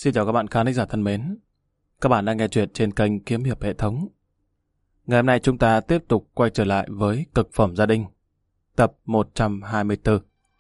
Xin chào các bạn khán giả thân mến. Các bạn đang nghe chuyện trên kênh Kiếm Hiệp Hệ Thống. Ngày hôm nay chúng ta tiếp tục quay trở lại với Cực Phẩm Gia Đình, tập 124.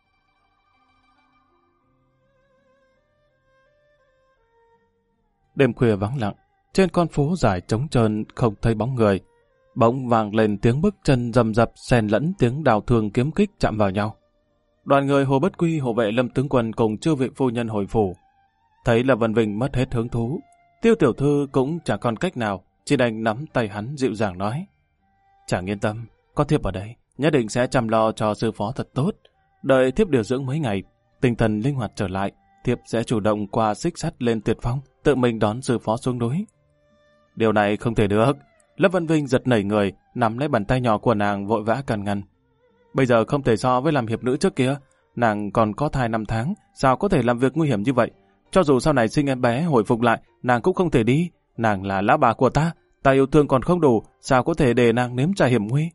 Đêm khuya vắng lặng, trên con phố dài trống trơn không thấy bóng người. Bỗng vang lên tiếng bước chân rầm rập xen lẫn tiếng đào thương kiếm kích chạm vào nhau. Đoàn người Hồ Bất Quy, hộ vệ Lâm tướng quân cùng chư vị phu nhân hồi phủ. Thấy là Vân Vinh mất hết hứng thú, Tiêu tiểu thư cũng chẳng còn cách nào, chỉ đành nắm tay hắn dịu dàng nói: "Chàng yên tâm, có thiếp ở đây, nhất định sẽ chăm lo cho sư phó thật tốt. Đợi thiếp điều dưỡng mấy ngày, tinh thần linh hoạt trở lại, thiếp sẽ chủ động qua xích sắt lên Tuyệt Phong, tự mình đón sư phó xuống núi." "Điều này không thể được." Lâm Vân Vinh giật nảy người, nắm lấy bàn tay nhỏ của nàng vội vã can ngăn. "Bây giờ không thể so với làm hiệp nữ trước kia, nàng còn có thai 5 tháng, sao có thể làm việc nguy hiểm như vậy? Cho dù sau này sinh em bé hồi phục lại, nàng cũng không thể đi. Nàng là lão bà của ta yêu thương còn không đủ, sao có thể để nàng nếm trải hiểm nguy?"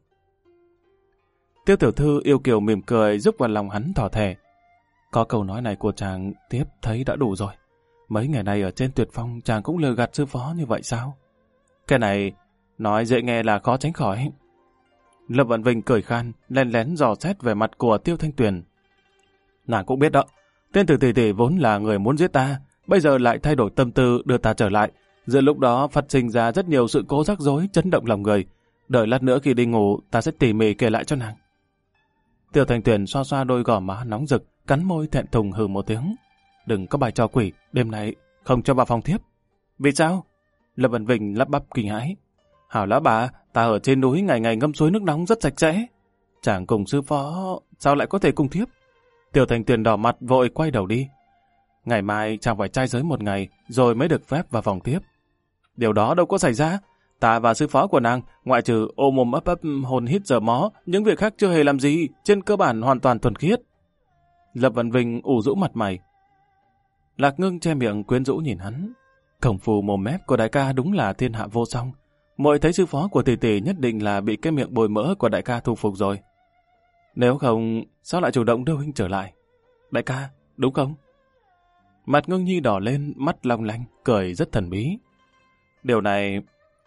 Tiêu tiểu thư yêu kiều mỉm cười giúp vào lòng hắn thỏ thẻ. "Có câu nói này của chàng, thiếp thấy đã đủ rồi. Mấy ngày nay ở trên Tuyệt Phong chàng cũng lừa gạt sư phó như vậy sao?" "Cái này nói dễ nghe là khó tránh khỏi." Lâm Vận Vinh cười khan, lén lén dò xét về mặt của Tiêu Thanh Tuyền. "Nàng cũng biết đó, tên tử tỷ tỷ vốn là người muốn giết ta, bây giờ lại thay đổi tâm tư đưa ta trở lại. Giữa lúc đó phát sinh ra rất nhiều sự cố rắc rối chấn động lòng người. Đợi lát nữa khi đi ngủ, ta sẽ tỉ mỉ kể lại cho nàng." Tiêu Thanh Tuyền xoa xoa đôi gò má nóng rực, cắn môi thẹn thùng hừ một tiếng. "Đừng có bài trò quỷ, đêm nay không cho vào phòng thiếp." "Vì sao?" Lâm Văn Vinh lắp bắp kinh hãi. "Hảo lão bà, ta ở trên núi ngày ngày ngâm suối nước nóng rất sạch sẽ. Chàng cùng sư phó, sao lại có thể cùng thiếp?" Tiêu Thanh Tuyền đỏ mặt vội quay đầu đi. "Ngày mai chàng phải trai giới 1 ngày rồi mới được phép vào phòng tiếp." "Điều đó đâu có xảy ra. Ta và sư phó của nàng, ngoại trừ ôm mồm ấp ấp hồn hít giờ mó, những việc khác chưa hề làm gì, trên cơ bản hoàn toàn thuần khiết." Lập Văn Vinh ủ rũ mặt mày. Lạc Ngưng che miệng quyến rũ nhìn hắn. Công phu mồm mép của đại ca đúng là thiên hạ vô song. Muội thấy sư phó của tỷ tỷ nhất định là bị cái miệng bồi mỡ của đại ca thu phục rồi. Nếu không, sao lại chủ động đưa huynh trở lại? Đại ca, đúng không?" Mặt Ngưng Nhi đỏ lên, mắt long lanh, cười rất thần bí. "Điều này,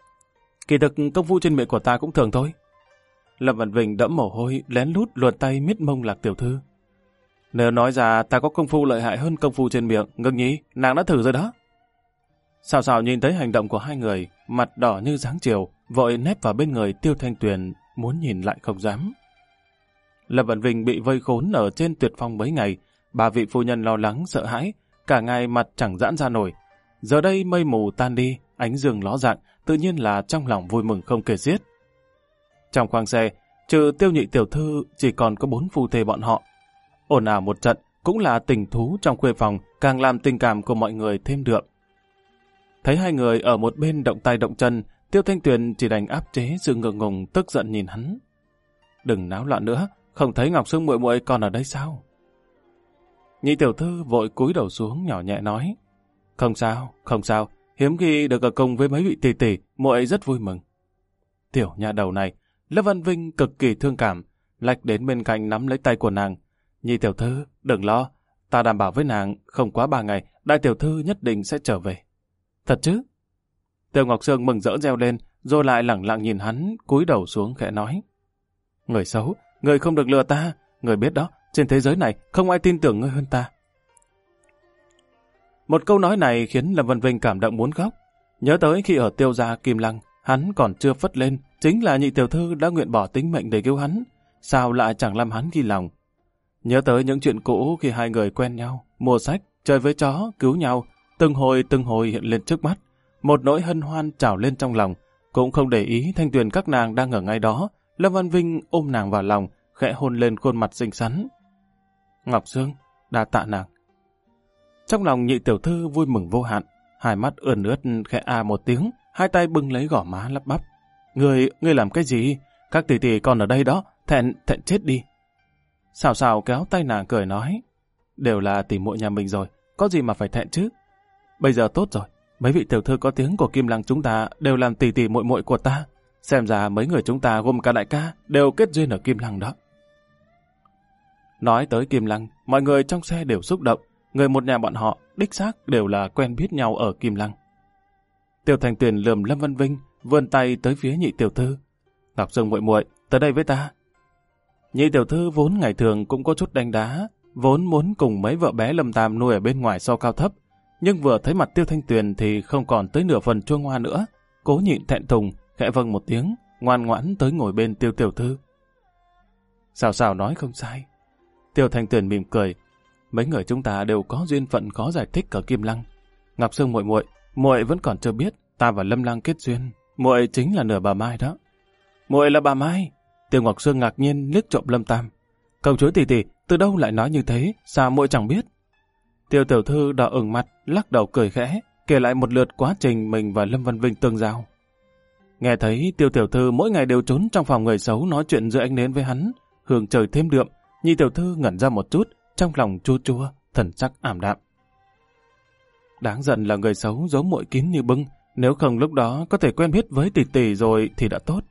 kỳ thực công phu trên miệng của ta cũng thường thôi." Lâm Văn Vinh đẫm mồ hôi, lén lút luồn tay miết mông Lạc tiểu thư. "Nếu nói ra ta có công phu lợi hại hơn công phu trên miệng, Ngưng Nhi, nàng đã thử rồi đó." Sào sào nhìn thấy hành động của hai người, mặt đỏ như dáng chiều, vội nép vào bên người Tiêu Thanh Tuyền, muốn nhìn lại không dám. Lâm Văn Vinh bị vây khốn ở trên Tuyệt Phong mấy ngày, 3 vị phu nhân lo lắng sợ hãi, cả ngày mặt chẳng giãn ra nổi. Giờ đây mây mù tan đi, ánh dương ló dạng, tự nhiên là trong lòng vui mừng không kể xiết. Trong khoang xe, trừ Tiêu nhị tiểu thư chỉ còn có 4 phu thê bọn họ. Ồn ào một trận cũng là tình thú trong khuê phòng, càng làm tình cảm của mọi người thêm đượm. Thấy hai người ở một bên động tay động chân, Tiêu Thanh Tuyền chỉ đành áp chế sự ngượng ngùng tức giận nhìn hắn. "Đừng náo loạn nữa, không thấy Ngọc Sương muội muội còn ở đây sao?" Nhị tiểu thư vội cúi đầu xuống nhỏ nhẹ nói: Không sao, hiếm khi được ở cùng với mấy vị tỷ tỷ, muội rất vui mừng." Tiểu nha đầu này, Lâm Văn Vinh cực kỳ thương cảm, lách đến bên cạnh nắm lấy tay của nàng. "Nhị tiểu thư, đừng lo, ta đảm bảo với nàng, không quá 3 ngày, đại tiểu thư nhất định sẽ trở về." "Thật chứ?" Tiêu Ngọc Sương mừng rỡ reo lên, rồi lại lẳng lặng nhìn hắn, cúi đầu xuống khẽ nói: "Người xấu, người không được lừa ta, người biết đó, trên thế giới này không ai tin tưởng ngươi hơn ta." Một câu nói này khiến Lâm Văn Vinh cảm động muốn khóc. Nhớ tới khi ở Tiêu gia Kim Lăng, hắn còn chưa phất lên, chính là nhị tiểu thư đã nguyện bỏ tính mệnh để cứu hắn, sao lại chẳng làm hắn ghi lòng. Nhớ tới những chuyện cũ khi hai người quen nhau, mua sách, chơi với chó, cứu nhau, từng hồi hiện lên trước mắt, một nỗi hân hoan trào lên trong lòng, cũng không để ý Thanh Tuyền các nàng đang ở ngay đó. Lâm Văn Vinh ôm nàng vào lòng, khẽ hôn lên khuôn mặt xinh xắn. "Ngọc Sương, đa tạ nàng." Trong lòng nhị tiểu thư vui mừng vô hạn, hai mắt ươn ướt khẽ một tiếng, hai tay bưng lấy gò má lắp bắp. Ngươi làm cái gì? Các tỷ tỷ còn ở đây đó, thẹn chết đi." Xào xào kéo tay nàng cười nói: "Đều là tỷ muội nhà mình rồi, có gì mà phải thẹn chứ? Bây giờ tốt rồi, mấy vị tiểu thư có tiếng của Kim Lăng chúng ta đều làm tỷ tỷ muội muội của ta. Xem ra mấy người chúng ta gồm cả đại ca đều kết duyên ở Kim Lăng đó." Nói tới Kim Lăng, mọi người trong xe đều xúc động. người một nhà bọn họ đích xác đều là quen biết nhau ở Kim Lăng. Tiêu Thanh Tuyền lườm Lâm Văn Vinh, vươn tay tới phía nhị tiểu thư. Ngọc Sương muội muội, tới đây với ta. Nhị tiểu thư vốn ngày thường cũng có chút đánh đá, vốn muốn cùng mấy vợ bé Lâm Tam nuôi ở bên ngoài so cao thấp, nhưng vừa thấy mặt Tiêu Thanh Tuyền thì không còn tới nửa phần chua ngoa nữa, cố nhịn thẹn thùng, khẽ vâng một tiếng, ngoan ngoãn tới ngồi bên Tiêu tiểu thư. Sào sào nói không sai. Tiêu Thanh Tuyền mỉm cười, mấy người chúng ta đều có duyên phận khó giải thích ở Kim Lăng. Ngọc Sương muội muội, muội vẫn còn chưa biết, ta và Lâm Lang kết duyên, muội chính là nửa bà Mai đó. Muội là bà Mai? Tiêu Ngọc Sương ngạc nhiên liếc trộm Lâm Tam. Công chúa tỷ tỷ, từ đâu lại nói như thế, sao muội chẳng biết? Tiêu tiểu thư đỏ ửng mặt, lắc đầu cười khẽ, kể lại một lượt quá trình mình và Lâm Văn Vinh tương giao. Nghe thấy Tiêu tiểu thư mỗi ngày đều trốn trong phòng người xấu nói chuyện giữa ánh nến với hắn, hương trời thêm đượm, nhị tiểu thư ngẩn ra một chút, trong lòng chua chua, thần sắc ảm đạm. Đáng giận là người xấu giấu muội kín như bưng, nếu không lúc đó có thể quen biết với tỷ tỷ rồi thì đã tốt.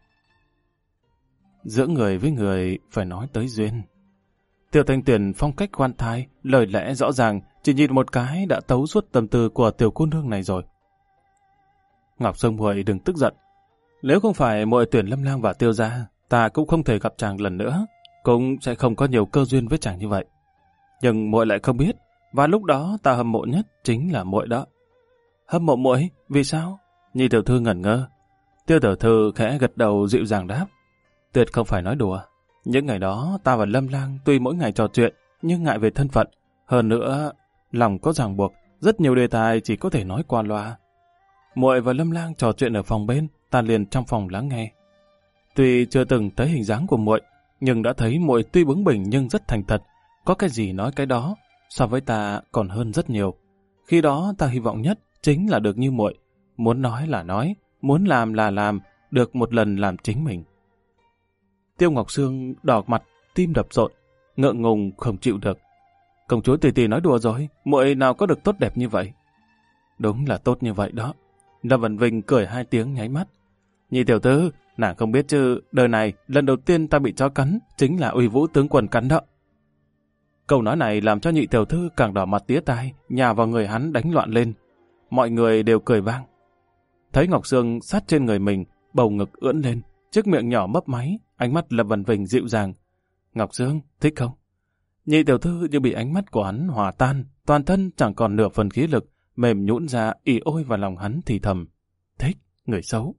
Giữa người với người phải nói tới duyên. Tiêu Thanh Tuyền phong cách khoan thai, lời lẽ rõ ràng, chỉ nhìn một cái đã tấu suốt tâm tư của tiểu cô nương này rồi. Ngọc Sương muội đừng tức giận. Nếu không phải muội tuyển Lâm Lang và Tiêu gia, ta cũng không thể gặp chàng lần nữa, cũng sẽ không có nhiều cơ duyên với chàng như vậy. Nhưng muội lại không biết, và lúc đó ta hâm mộ nhất chính là muội đó. Hâm mộ muội? Vì sao? Nhị tiểu thư ngẩn ngơ. Tiêu tiểu thư khẽ gật đầu dịu dàng đáp. Tuyệt không phải nói đùa. Những ngày đó ta và Lâm Lang tuy mỗi ngày trò chuyện, nhưng ngại về thân phận. Hơn nữa, lòng có ràng buộc, rất nhiều đề tài chỉ có thể nói qua loa. Muội và Lâm Lang trò chuyện ở phòng bên, ta liền trong phòng lắng nghe. Tuy chưa từng thấy hình dáng của muội, nhưng đã thấy muội tuy bướng bỉnh nhưng rất thành thật, có cái gì nói cái đó, so với ta còn hơn rất nhiều. Khi đó ta hy vọng nhất chính là được như muội, muốn nói là nói, muốn làm là làm, được một lần làm chính mình. Tiêu Ngọc Sương đỏ mặt, tim đập rộn, ngượng ngùng không chịu được. Công chúa tỷ tỷ nói đùa rồi, muội nào có được tốt đẹp như vậy. Đúng là tốt như vậy đó. Lâm Văn Vinh cười hai tiếng nháy mắt. Nhị tiểu thư, nàng không biết chứ, đời này lần đầu tiên ta bị chó cắn, chính là Uy Vũ tướng quân cắn đó. Câu nói này làm cho nhị tiểu thư càng đỏ mặt tía tai, nhào vào người hắn đánh loạn lên. Mọi người đều cười vang. Thấy Ngọc Sương sát trên người mình, bầu ngực ưỡn lên, chiếc miệng nhỏ mấp máy, ánh mắt Lâm Văn Vinh dịu dàng. Ngọc Sương, thích không? Nhị tiểu thư như bị ánh mắt của hắn hòa tan, toàn thân chẳng còn nửa phần khí lực, mềm nhũn ra ỉ ôi vào lòng hắn thì thầm. Thích, người xấu.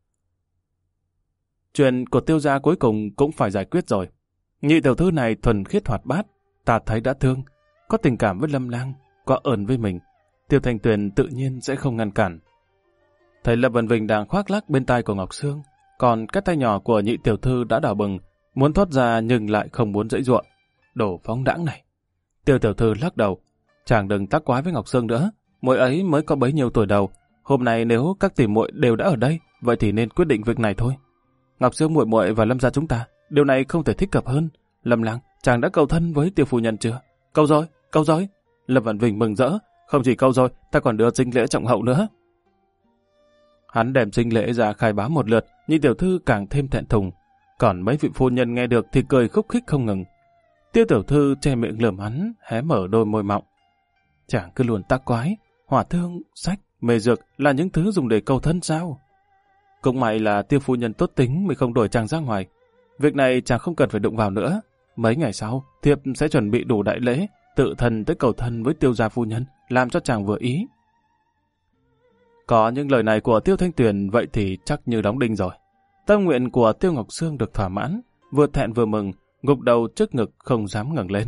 Chuyện của Tiêu gia cuối cùng cũng phải giải quyết rồi. Nhị tiểu thư này thuần khiết hoạt bát, ta thấy đã thương, có tình cảm với Lâm Lang, có ơn với mình. Tiêu Thanh Tuyền tự nhiên sẽ không ngăn cản. Thấy Lâm Văn Vinh đang khoác lác bên tai của Ngọc Sương, còn cái tay nhỏ của nhị tiểu thư đã đỏ bừng, muốn thoát ra nhưng lại không muốn dãy dụa. Đồ phóng đãng này. Tiêu tiểu thư lắc đầu, chàng đừng tác quái với Ngọc Sương nữa, muội ấy mới có bấy nhiêu tuổi đầu. Hôm nay nếu các tỷ muội đều đã ở đây, vậy thì nên quyết định việc này thôi. Ngọc Sương muội muội và Lâm gia chúng ta, điều này không thể thích hợp hơn. Lâm Lang, chàng đã cầu thân với Tiêu phu nhân chưa? Cầu rồi, cầu rồi. Lâm Văn Vinh mừng rỡ, không chỉ cầu rồi, ta còn đưa sinh lễ trọng hậu nữa. Hắn đem sinh lễ ra khai báo một lượt, nhị tiểu thư càng thêm thẹn thùng. Còn mấy vị phu nhân nghe được thì cười khúc khích không ngừng. Tiêu tiểu thư che miệng lườm hắn, hé mở đôi môi mọng. Chàng cứ luôn tác quái, hỏa thương, sách, mê dược là những thứ dùng để cầu thân sao? Cũng may là Tiêu phu nhân tốt tính mới không đuổi chàng ra ngoài. Việc này chàng không cần phải đụng vào nữa. Mấy ngày sau, thiếp sẽ chuẩn bị đủ đại lễ, tự thân tới cầu thân với Tiêu gia phu nhân, làm cho chàng vừa ý. Có những lời này của Tiêu Thanh Tuyền vậy thì chắc như đóng đinh rồi. Tâm nguyện của Tiêu Ngọc Sương được thỏa mãn, vừa thẹn vừa mừng, gục đầu trước ngực không dám ngẩng lên.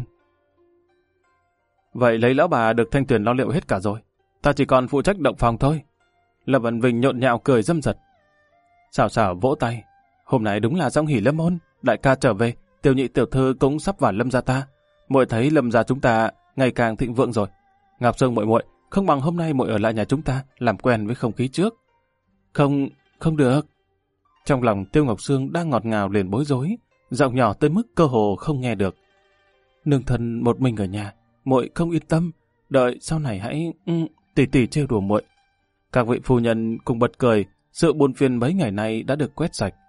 Vậy lấy lão bà được Thanh Tuyền lo liệu hết cả rồi, ta chỉ còn phụ trách động phòng thôi. Lâm Văn Vinh nhộn nhạo cười dâm dật. Xảo xảo vỗ tay, hôm nay đúng là giông hỉ lâm môn, đại ca trở về, Tiêu nhị tiểu thư cũng sắp vào Lâm gia ta. Muội thấy Lâm gia chúng ta ngày càng thịnh vượng rồi. Ngọc Sương muội muội, không bằng hôm nay muội ở lại nhà chúng ta làm quen với không khí trước. Không được. Trong lòng Tiêu Ngọc Sương đang ngọt ngào liền bối rối, giọng nhỏ tới mức cơ hồ không nghe được. Nương thân một mình ở nhà, muội không yên tâm, đợi sau này hãy tỉ tỉ trêu đùa muội. Các vị phu nhân cùng bật cười, sự buồn phiền mấy ngày nay đã được quét sạch.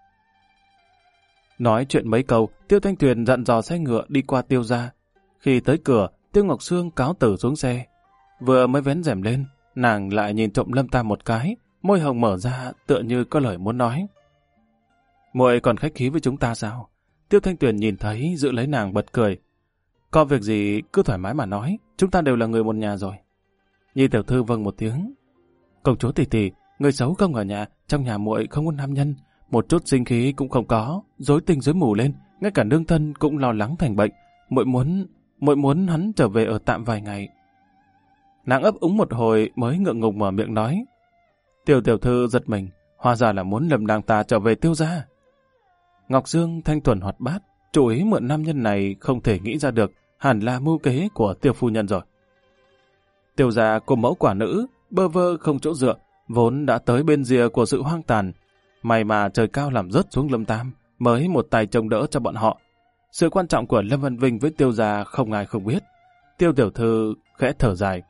Nói chuyện mấy câu, Tiêu Thanh Tuyền dặn dò xe ngựa đi qua Tiêu gia. Khi tới cửa, Tiêu Ngọc Sương cáo từ xuống xe. Vừa mới vén rèm lên, nàng lại nhìn trộm Lâm Tam một cái, môi hồng mở ra tựa như có lời muốn nói. Muội còn khách khí với chúng ta sao? Tiêu Thanh Tuyền nhìn thấy giữ lấy nàng bật cười. Có việc gì cứ thoải mái mà nói, chúng ta đều là người một nhà rồi. Nhi tiểu thư vâng một tiếng. Công chúa tỷ tỷ, người xấu không ở nhà, trong nhà muội không có nam nhân, một chút sinh khí cũng không có, rối tinh rối mù lên, ngay cả nương thân cũng lo lắng thành bệnh. Muội muốn hắn trở về ở tạm vài ngày. Nàng ấp úng một hồi mới ngượng ngùng mở miệng nói. Tiêu tiểu thư giật mình, hóa ra là muốn lầm nàng ta trở về Tiêu gia. Ngọc Dương thanh thuần hoạt bát, chủ ý mượn nam nhân này không thể nghĩ ra được, hẳn là mưu kế của Tiêu phu nhân rồi. Tiêu gia của mẫu quả nữ, bơ vơ không chỗ dựa, vốn đã tới bên rìa của sự hoang tàn. May mà trời cao làm rớt xuống Lâm Tam, mới một tay trông đỡ cho bọn họ. Sự quan trọng của Lâm Văn Vinh với Tiêu gia không ai không biết. Tiêu tiểu thư khẽ thở dài.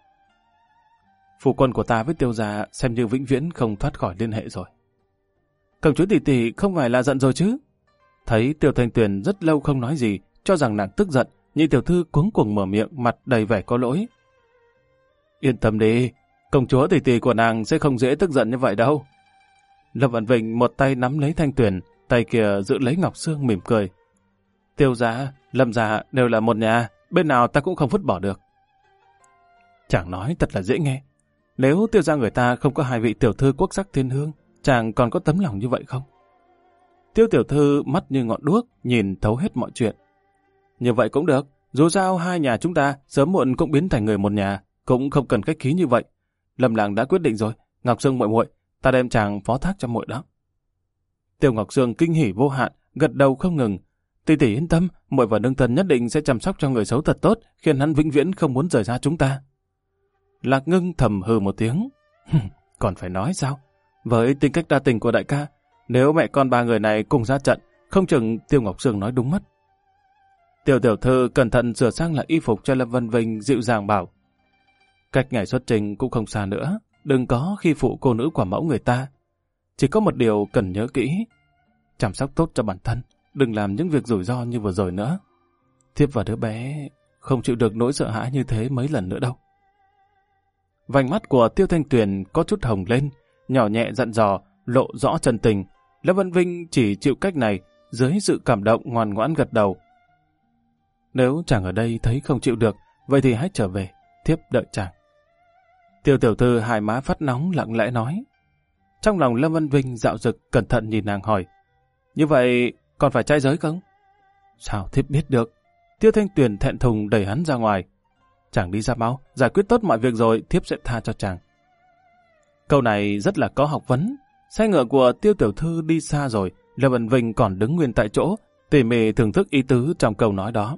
Phu quân của ta với Tiêu gia xem như vĩnh viễn không thoát khỏi liên hệ rồi. Công chúa tỷ tỷ không phải là giận rồi chứ? Thấy Tiêu Thanh Tuyền rất lâu không nói gì, cho rằng nàng tức giận, Nhị tiểu thư cuống cuồng mở miệng, mặt đầy vẻ có lỗi. Yên tâm đi, công chúa tỷ tỷ của nàng sẽ không dễ tức giận như vậy đâu. Lâm Văn Vinh một tay nắm lấy Thanh Tuyền, tay kia giữ lấy Ngọc Sương mỉm cười. Tiêu gia, Lâm gia đều là một nhà, bên nào ta cũng không vứt bỏ được. Chàng nói thật là dễ nghe. Nếu Tiêu gia người ta không có hai vị tiểu thư quốc sắc thiên hương, chàng còn có tấm lòng như vậy không? Tiêu tiểu thư mắt như ngọn đuốc, nhìn thấu hết mọi chuyện. Như vậy cũng được, dù sao hai nhà chúng ta sớm muộn cũng biến thành người một nhà, cũng không cần khách khí như vậy. Lâm làng đã quyết định rồi, Ngọc Sương muội muội, ta đem chàng phó thác cho muội đó. Tiêu Ngọc Sương kinh hỉ vô hạn, gật đầu không ngừng. Tỷ tỷ yên tâm, muội và nương thân nhất định sẽ chăm sóc cho người xấu thật tốt, khiến hắn vĩnh viễn không muốn rời xa chúng ta. Lạc Ngưng thầm hừ một tiếng. Còn phải nói sao? Với tính cách đa tình của đại ca, nếu mẹ con ba người này cùng ra trận, không chừng Tiêu Ngọc Sương nói đúng mất. Tiêu tiểu thư cẩn thận sửa sang lại y phục cho Lâm Văn Vinh, dịu dàng bảo. Cách ngày xuất trình cũng không xa nữa, đừng có khi phụ cô nữ quả mẫu người ta. Chỉ có một điều cần nhớ kỹ, chăm sóc tốt cho bản thân, đừng làm những việc rủi ro như vừa rồi nữa. Thiếp và đứa bé không chịu được nỗi sợ hãi như thế mấy lần nữa đâu. Vành mắt của Tiêu Thanh Tuyền có chút hồng lên, nhỏ nhẹ dặn dò, lộ rõ chân tình. Lâm Văn Vinh chỉ chịu cách này, dưới sự cảm động ngoan ngoãn gật đầu. Nếu chàng ở đây thấy không chịu được, vậy thì hãy trở về, thiếp đợi chàng. Tiêu tiểu thư hai má phát nóng lặng lẽ nói. Trong lòng Lâm Văn Vinh dạo dực cẩn thận nhìn nàng hỏi. Như vậy còn phải trai giới không? Sao thiếp biết được? Tiêu Thanh Tuyền thẹn thùng đẩy hắn ra ngoài. Chàng đi ra mau, giải quyết tốt mọi việc rồi, thiếp sẽ tha cho chàng. Câu này rất là có học vấn. Xe ngựa của Tiêu tiểu thư đi xa rồi, Lâm Văn Vinh còn đứng nguyên tại chỗ, tỉ mỉ thưởng thức ý tứ trong câu nói đó.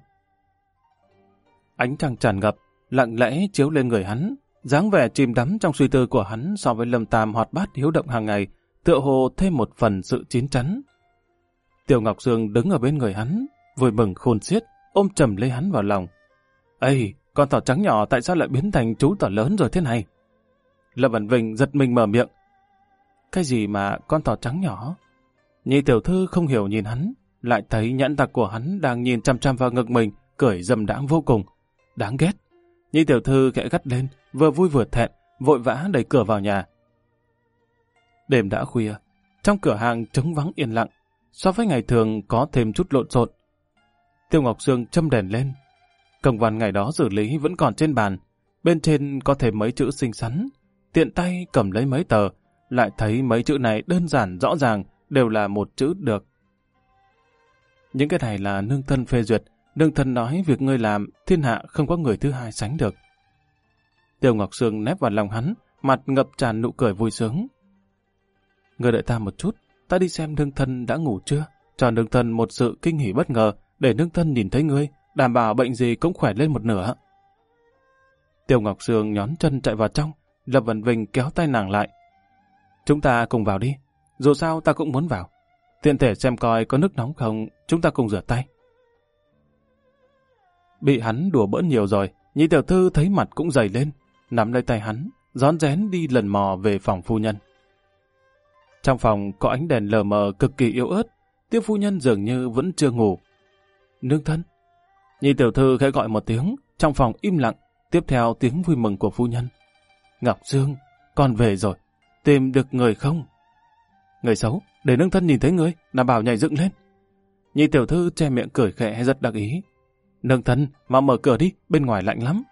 Ánh trăng tràn ngập, lặng lẽ chiếu lên người hắn, dáng vẻ chìm đắm trong suy tư của hắn so với Lâm Tam hoạt bát hiếu động hàng ngày, tựa hồ thêm một phần sự chín chắn. Tiêu Ngọc Sương đứng ở bên người hắn, vui mừng khôn xiết, ôm chầm lấy hắn vào lòng. Ây, con thỏ trắng nhỏ tại sao lại biến thành chú thỏ lớn rồi thế này? Lâm Văn Vinh giật mình mở miệng. Cái gì mà con thỏ trắng nhỏ? Nhị tiểu thư không hiểu nhìn hắn, lại thấy nhãn tặc của hắn đang nhìn chăm chăm vào ngực mình, cười dâm đãng vô cùng. Đáng ghét. Nhị tiểu thư khẽ gắt lên, vừa vui vừa thẹn, vội vã đẩy cửa vào nhà. Đêm đã khuya, trong cửa hàng trống vắng yên lặng, so với ngày thường có thêm chút lộn xộn. Tiêu Ngọc Sương châm đèn lên. Công văn ngày đó xử lý vẫn còn trên bàn, bên trên có thêm mấy chữ xinh xắn, tiện tay cầm lấy mấy tờ, lại thấy mấy chữ này đơn giản rõ ràng, đều là một chữ được. Những cái này là nương thân phê duyệt, nương thân nói việc ngươi làm, thiên hạ không có người thứ hai sánh được. Tiêu Ngọc Sương nép vào lòng hắn, mặt ngập tràn nụ cười vui sướng. Ngươi đợi ta một chút, ta đi xem nương thân đã ngủ chưa, cho nương thân một sự kinh hỉ bất ngờ, để nương thân nhìn thấy ngươi, đảm bảo bệnh gì cũng khỏe lên một nửa. Tiêu Ngọc Sương nhón chân chạy vào trong, Lâm Văn Vinh kéo tay nàng lại. Chúng ta cùng vào đi, dù sao ta cũng muốn vào. Tiện thể xem coi có nước nóng không, chúng ta cùng rửa tay. Bị hắn đùa bỡn nhiều rồi, nhị tiểu thư thấy mặt cũng dày lên, nắm lấy tay hắn, rón rén đi lần mò về phòng phu nhân. Trong phòng có ánh đèn lờ mờ cực kỳ yếu ớt, Tiêu phu nhân dường như vẫn chưa ngủ. Nương thân. Nhị tiểu thư khẽ gọi một tiếng, trong phòng im lặng, tiếp theo tiếng vui mừng của phu nhân. Ngọc Dương, con về rồi, tìm được người không? Người xấu, để nương thân nhìn thấy ngươi, là bảo nhảy dựng lên. Nhị tiểu thư che miệng cười khẽ rất đắc ý. Nương thân, mà mở cửa đi, bên ngoài lạnh lắm.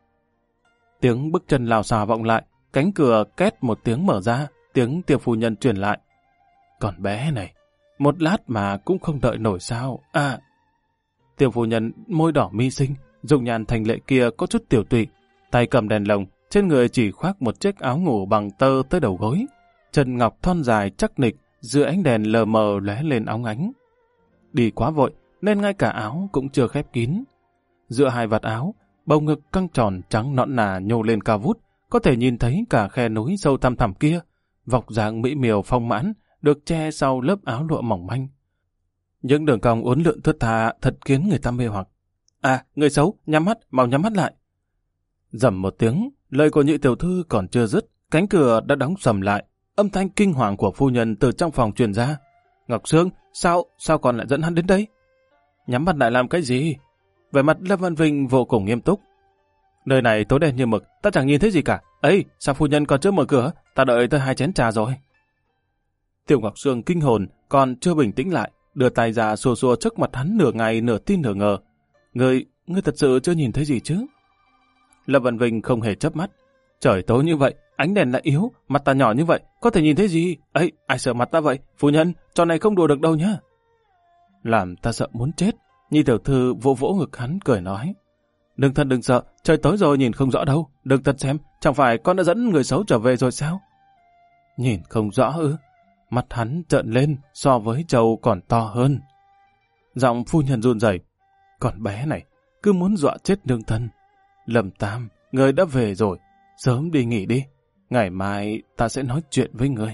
Tiếng bước chân lào xào vọng lại, cánh cửa két một tiếng mở ra, tiếng tiểu phu nhân truyền lại. Còn bé này, một lát mà cũng không đợi nổi sao? À, tiểu phu nhân môi đỏ mi xinh, dung nhan thành lệ kia có chút tiểu tụy, tay cầm đèn lồng, trên người chỉ khoác một chiếc áo ngủ bằng tơ tới đầu gối, chân ngọc thon dài chắc nịch dưới ánh đèn lờ mờ lóe lên óng ánh. Đi quá vội nên ngay cả áo cũng chưa khép kín. Giữa hai vạt áo, bầu ngực căng tròn trắng nõn nà nhô lên cao vút, có thể nhìn thấy cả khe núi sâu thăm thẳm kia, vọc dáng mỹ miều phong mãn được che sau lớp áo lụa mỏng manh. Những đường cong uốn lượn thướt tha thật khiến người ta mê hoặc. À, người xấu, nhắm mắt, mau nhắm mắt lại. Rầm một tiếng, lời của nhị tiểu thư còn chưa dứt, cánh cửa đã đóng sầm lại, âm thanh kinh hoàng của phu nhân từ trong phòng truyền ra. Ngọc Sương, sao còn lại dẫn hắn đến đây? Nhắm mắt lại làm cái gì? Vẻ mặt Lâm Văn Vinh vô cùng nghiêm túc. Nơi này tối đen như mực, ta chẳng nhìn thấy gì cả. Ấy, sao phu nhân còn chưa mở cửa? Ta đợi tới 2 chén trà rồi. Tiểu Ngọc Sương kinh hồn, còn chưa bình tĩnh lại, đưa tay ra xua xua trước mặt hắn nửa ngày nửa tin nửa ngờ. Ngươi thật sự chưa nhìn thấy gì chứ? Lâm Văn Vinh không hề chớp mắt. Trời tối như vậy, ánh đèn lại yếu, mặt ta nhỏ như vậy, có thể nhìn thấy gì? Ấy, ai sợ mặt ta vậy? Phu nhân, trò này không đùa được đâu nhá. Làm ta sợ muốn chết. Nhi tiểu thư vỗ vỗ ngực hắn cười nói. Đừng thân đừng sợ, trời tối rồi nhìn không rõ đâu. Đừng thật xem, chẳng phải con đã dẫn người xấu trở về rồi sao? Nhìn không rõ ư? Mặt hắn trợn lên so với trâu còn to hơn. Giọng phu nhân run rẩy. Con bé này cứ muốn dọa chết nương thân. Lâm Tam, người đã về rồi, sớm đi nghỉ đi. Ngày mai ta sẽ nói chuyện với người.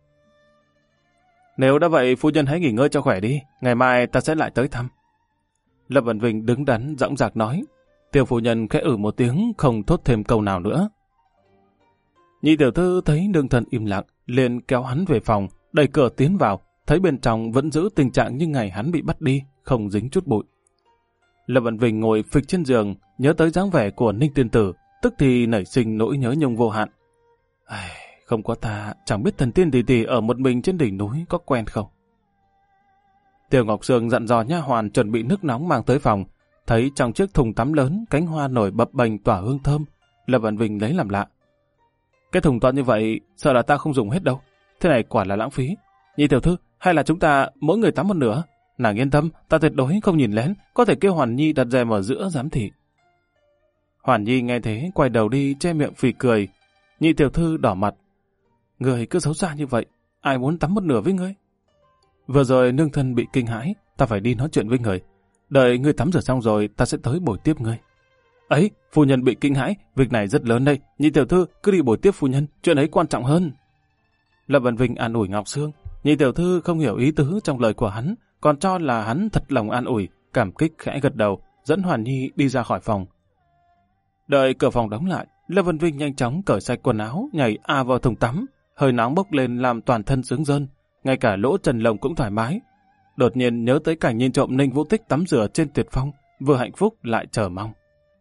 Nếu đã vậy, phu nhân hãy nghỉ ngơi cho khỏe đi. Ngày mai ta sẽ lại tới thăm. Lâm Văn Vinh đứng đắn dõng dạc nói. Tiểu phu nhân khẽ một tiếng, không thốt thêm câu nào nữa. Nhị tiểu thư thấy nương thân im lặng, liền kéo hắn về phòng, đẩy cửa tiến vào, thấy bên trong vẫn giữ tình trạng như ngày hắn bị bắt đi, không dính chút bụi. Lâm Văn Vinh ngồi phịch trên giường, nhớ tới dáng vẻ của Ninh Tiên Tử, tức thì nảy sinh nỗi nhớ nhung vô hạn. Không có ta, chẳng biết thần tiên tỷ tỷ ở một mình trên đỉnh núi có quen không? Tiểu Ngọc Sương dặn dò nha hoàn chuẩn bị nước nóng mang tới phòng, thấy trong chiếc thùng tắm lớn cánh hoa nổi bập bềnh tỏa hương thơm. Lâm Văn Vinh lấy làm lạ. Cái thùng to như vậy, sợ là ta không dùng hết đâu. Thế này quả là lãng phí. Nhị tiểu thư, hay là chúng ta mỗi người tắm một nửa? Nàng yên tâm, ta tuyệt đối không nhìn lén, có thể kêu Hoàn Nhi đặt rèm ở giữa giám thị. Hoàn Nhi nghe thế quay đầu đi che miệng phì cười. Nhị tiểu thư đỏ mặt. Người cứ xấu xa như vậy, ai muốn tắm một nửa với ngươi? Vừa rồi nương thân bị kinh hãi, ta phải đi nói chuyện với người. Đợi ngươi tắm rửa xong rồi, ta sẽ tới bồi tiếp ngươi. Ấy, phu nhân bị kinh hãi, việc này rất lớn đây. Nhị tiểu thư cứ đi bồi tiếp phu nhân, chuyện ấy quan trọng hơn. Lâm Văn Vinh an ủi Ngọc Sương. Nhị tiểu thư không hiểu ý tứ trong lời của hắn, còn cho là hắn thật lòng an ủi, cảm kích khẽ gật đầu, dẫn Hoàn Nhi đi ra khỏi phòng. Đợi cửa phòng đóng lại, Lâm Văn Vinh nhanh chóng cởi sạch quần áo, nhảy vào thùng tắm, hơi nóng bốc lên làm toàn thân sướng rơn, ngay cả lỗ chân lông cũng thoải mái. Đột nhiên nhớ tới cảnh nhìn trộm Ninh Vũ Tích tắm rửa trên Tuyệt Phong, vừa hạnh phúc lại chờ mong.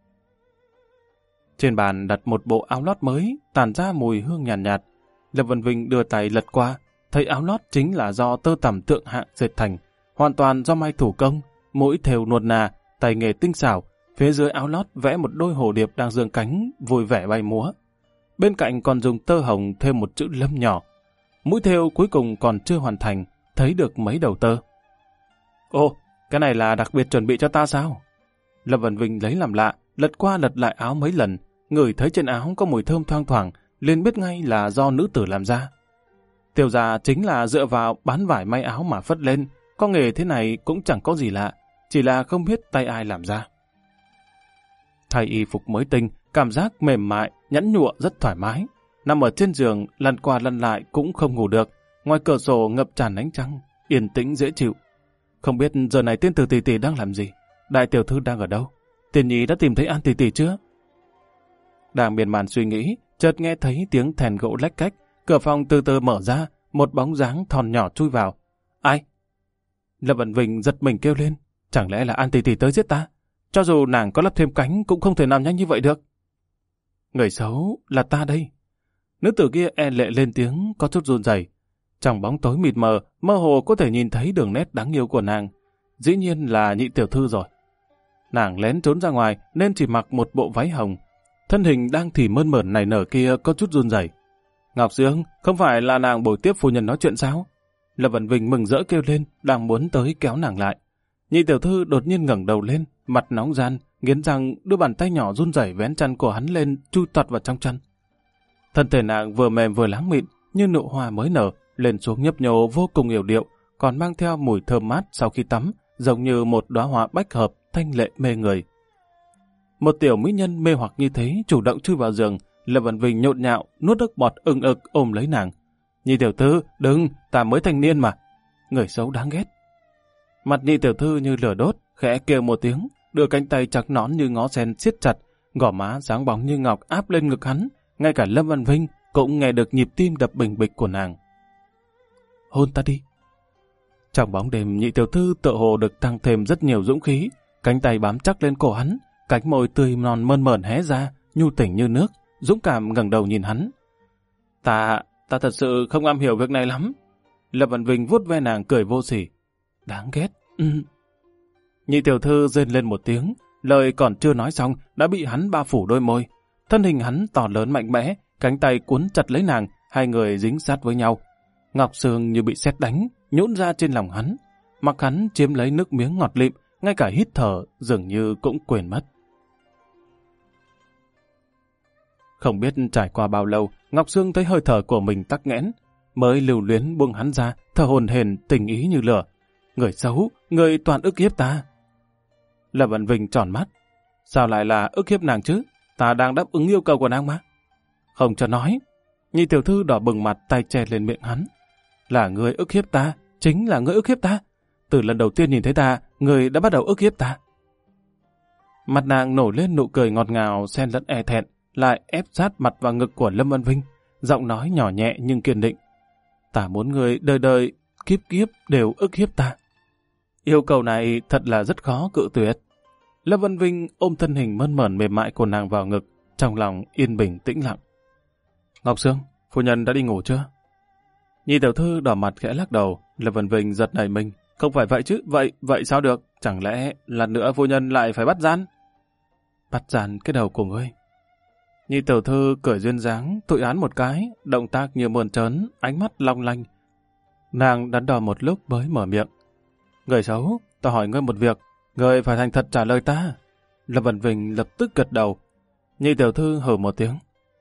Trên bàn đặt một bộ áo lót mới, tản ra mùi hương nhàn nhạt. Lâm Văn Vinh đưa tay lật qua, thấy áo lót chính là do tơ tằm thượng hạng dệt thành, hoàn toàn do may thủ công, mũi thêu nuột nà, tay nghề tinh xảo. Phía dưới áo lót vẽ một đôi hồ điệp đang giương cánh, vui vẻ bay múa. Bên cạnh còn dùng tơ hồng thêm một chữ Lâm nhỏ. Mũi thêu cuối cùng còn chưa hoàn thành, thấy được mấy đầu tơ. Ồ, cái này là đặc biệt chuẩn bị cho ta sao? Lâm Văn Vinh lấy làm lạ, lật qua lật lại áo mấy lần, ngửi thấy trên áo có mùi thơm thoang thoảng, liền biết ngay là do nữ tử làm ra. Tiểu gia chính là dựa vào bán vải may áo mà phất lên, có nghề thế này cũng chẳng có gì lạ, chỉ là không biết tay ai làm ra. Thay y phục mới tinh, cảm giác mềm mại, nhẵn nhụa rất thoải mái. Nằm ở trên giường, lăn qua lăn lại cũng không ngủ được. Ngoài cửa sổ ngập tràn ánh trăng, yên tĩnh dễ chịu. Không biết giờ này tiên tử tỷ tỷ đang làm gì? Đại tiểu thư đang ở đâu? Tiền nhí đã tìm thấy An tỷ tỷ chưa? Đang miên man suy nghĩ, chợt nghe thấy tiếng thèn gỗ lách cách, cửa phòng từ từ mở ra, một bóng dáng thon nhỏ chui vào. Ai? Lâm Văn Vinh giật mình kêu lên, chẳng lẽ là An tỷ tỷ tới giết ta? Cho dù nàng có lắp thêm cánh cũng không thể nào nhanh như vậy được. Người xấu là ta đây. Nữ tử kia e lệ lên tiếng có chút run rẩy. Trong bóng tối mịt mờ, mơ hồ có thể nhìn thấy đường nét đáng yêu của nàng. Dĩ nhiên là Nhị tiểu thư rồi. Nàng lén trốn ra ngoài nên chỉ mặc một bộ váy hồng. Thân hình đang thì mơn mởn nảy nở kia có chút run rẩy. Ngọc Sương, không phải là nàng bồi tiếp phu nhân nói chuyện sao? Lâm Vân Vinh mừng rỡ kêu lên, đang muốn tới kéo nàng lại. Nhị tiểu thư đột nhiên ngẩng đầu lên, mặt nóng ran, nghiến răng đưa bàn tay nhỏ run rẩy vén chăn của hắn lên, chui tọt vào trong chăn. Thân thể nàng vừa mềm vừa láng mịn, như nụ hoa mới nở, lên xuống nhấp nhô vô cùng yểu điệu, còn mang theo mùi thơm mát sau khi tắm, giống như một đóa hoa bách hợp thanh lệ mê người. Một tiểu mỹ nhân mê hoặc như thế chủ động chui vào giường, Lâm Vân Vinh nhộn nhạo, nuốt nước bọt ưng ực ôm lấy nàng. Nhị tiểu thư, đừng, ta mới thanh niên mà. Người xấu đáng ghét. Mặt nhị tiểu thư như lửa đốt, khẽ kêu một tiếng, đưa cánh tay chắc nón như ngó sen siết chặt, gò má sáng bóng như ngọc áp lên ngực hắn. Ngay cả Lâm Văn Vinh cũng nghe được nhịp tim đập bình bịch của nàng. Hôn ta đi. Trong bóng đêm, nhị tiểu thư tựa hồ được tăng thêm rất nhiều dũng khí, cánh tay bám chắc lên cổ hắn, cánh môi tươi non mơn mởn hé ra, nhu tỉnh như nước, dũng cảm ngẩng đầu nhìn hắn. Ta thật sự không am hiểu việc này lắm. Lâm Văn Vinh vuốt ve nàng cười vô sỉ. Đáng ghét. Nhị tiểu thư rên lên một tiếng, lời còn chưa nói xong đã bị hắn bao phủ đôi môi. Thân hình hắn to lớn mạnh mẽ, cánh tay cuốn chặt lấy nàng, hai người dính sát với nhau. Ngọc Sương như bị sét đánh, nhũn ra trên lòng hắn. Mặc hắn chiếm lấy nước miếng ngọt lịm, ngay cả hít thở dường như cũng quên mất. Không biết trải qua bao lâu, Ngọc Sương thấy hơi thở của mình tắc nghẽn, mới lưu luyến buông hắn ra, thở hổn hển tình ý như lửa. Người xấu, người toàn ức hiếp ta. Lâm Văn Vinh tròn mắt. Sao lại là ức hiếp nàng chứ? Ta đang đáp ứng yêu cầu của nàng mà. Không cho nói. Nhị tiểu thư đỏ bừng mặt, tay che lên miệng hắn. Là người ức hiếp ta, chính là người ức hiếp ta. Từ lần đầu tiên nhìn thấy ta, người đã bắt đầu ức hiếp ta. Mặt nàng nổi lên nụ cười ngọt ngào, xen lẫn e thẹn, lại ép sát mặt vào ngực của Lâm Văn Vinh, giọng nói nhỏ nhẹ nhưng kiên định. Ta muốn người đời đời, kiếp kiếp đều ức hiếp ta. Yêu cầu này thật là rất khó cự tuyệt. Lâm Văn Vinh ôm thân hình mơn mởn mềm mại của nàng vào ngực, trong lòng yên bình tĩnh lặng. Ngọc Sương, phu nhân đã đi ngủ chưa? Nhị tiểu thư đỏ mặt khẽ lắc đầu. Lâm Văn Vinh giật nảy mình. Không phải vậy chứ, vậy sao được? Chẳng lẽ lần nữa phu nhân lại phải bắt gian? Bắt gian cái đầu của ngươi. Nhị tiểu thư cười duyên dáng, tụi án một cái, động tác như mơn trớn, ánh mắt long lanh. Nàng đắn đo một lúc mới mở miệng. Người xấu, ta hỏi ngươi một việc, ngươi phải thành thật trả lời ta. Lâm Văn Vinh lập tức gật đầu. Nhị tiểu thư hừ một tiếng.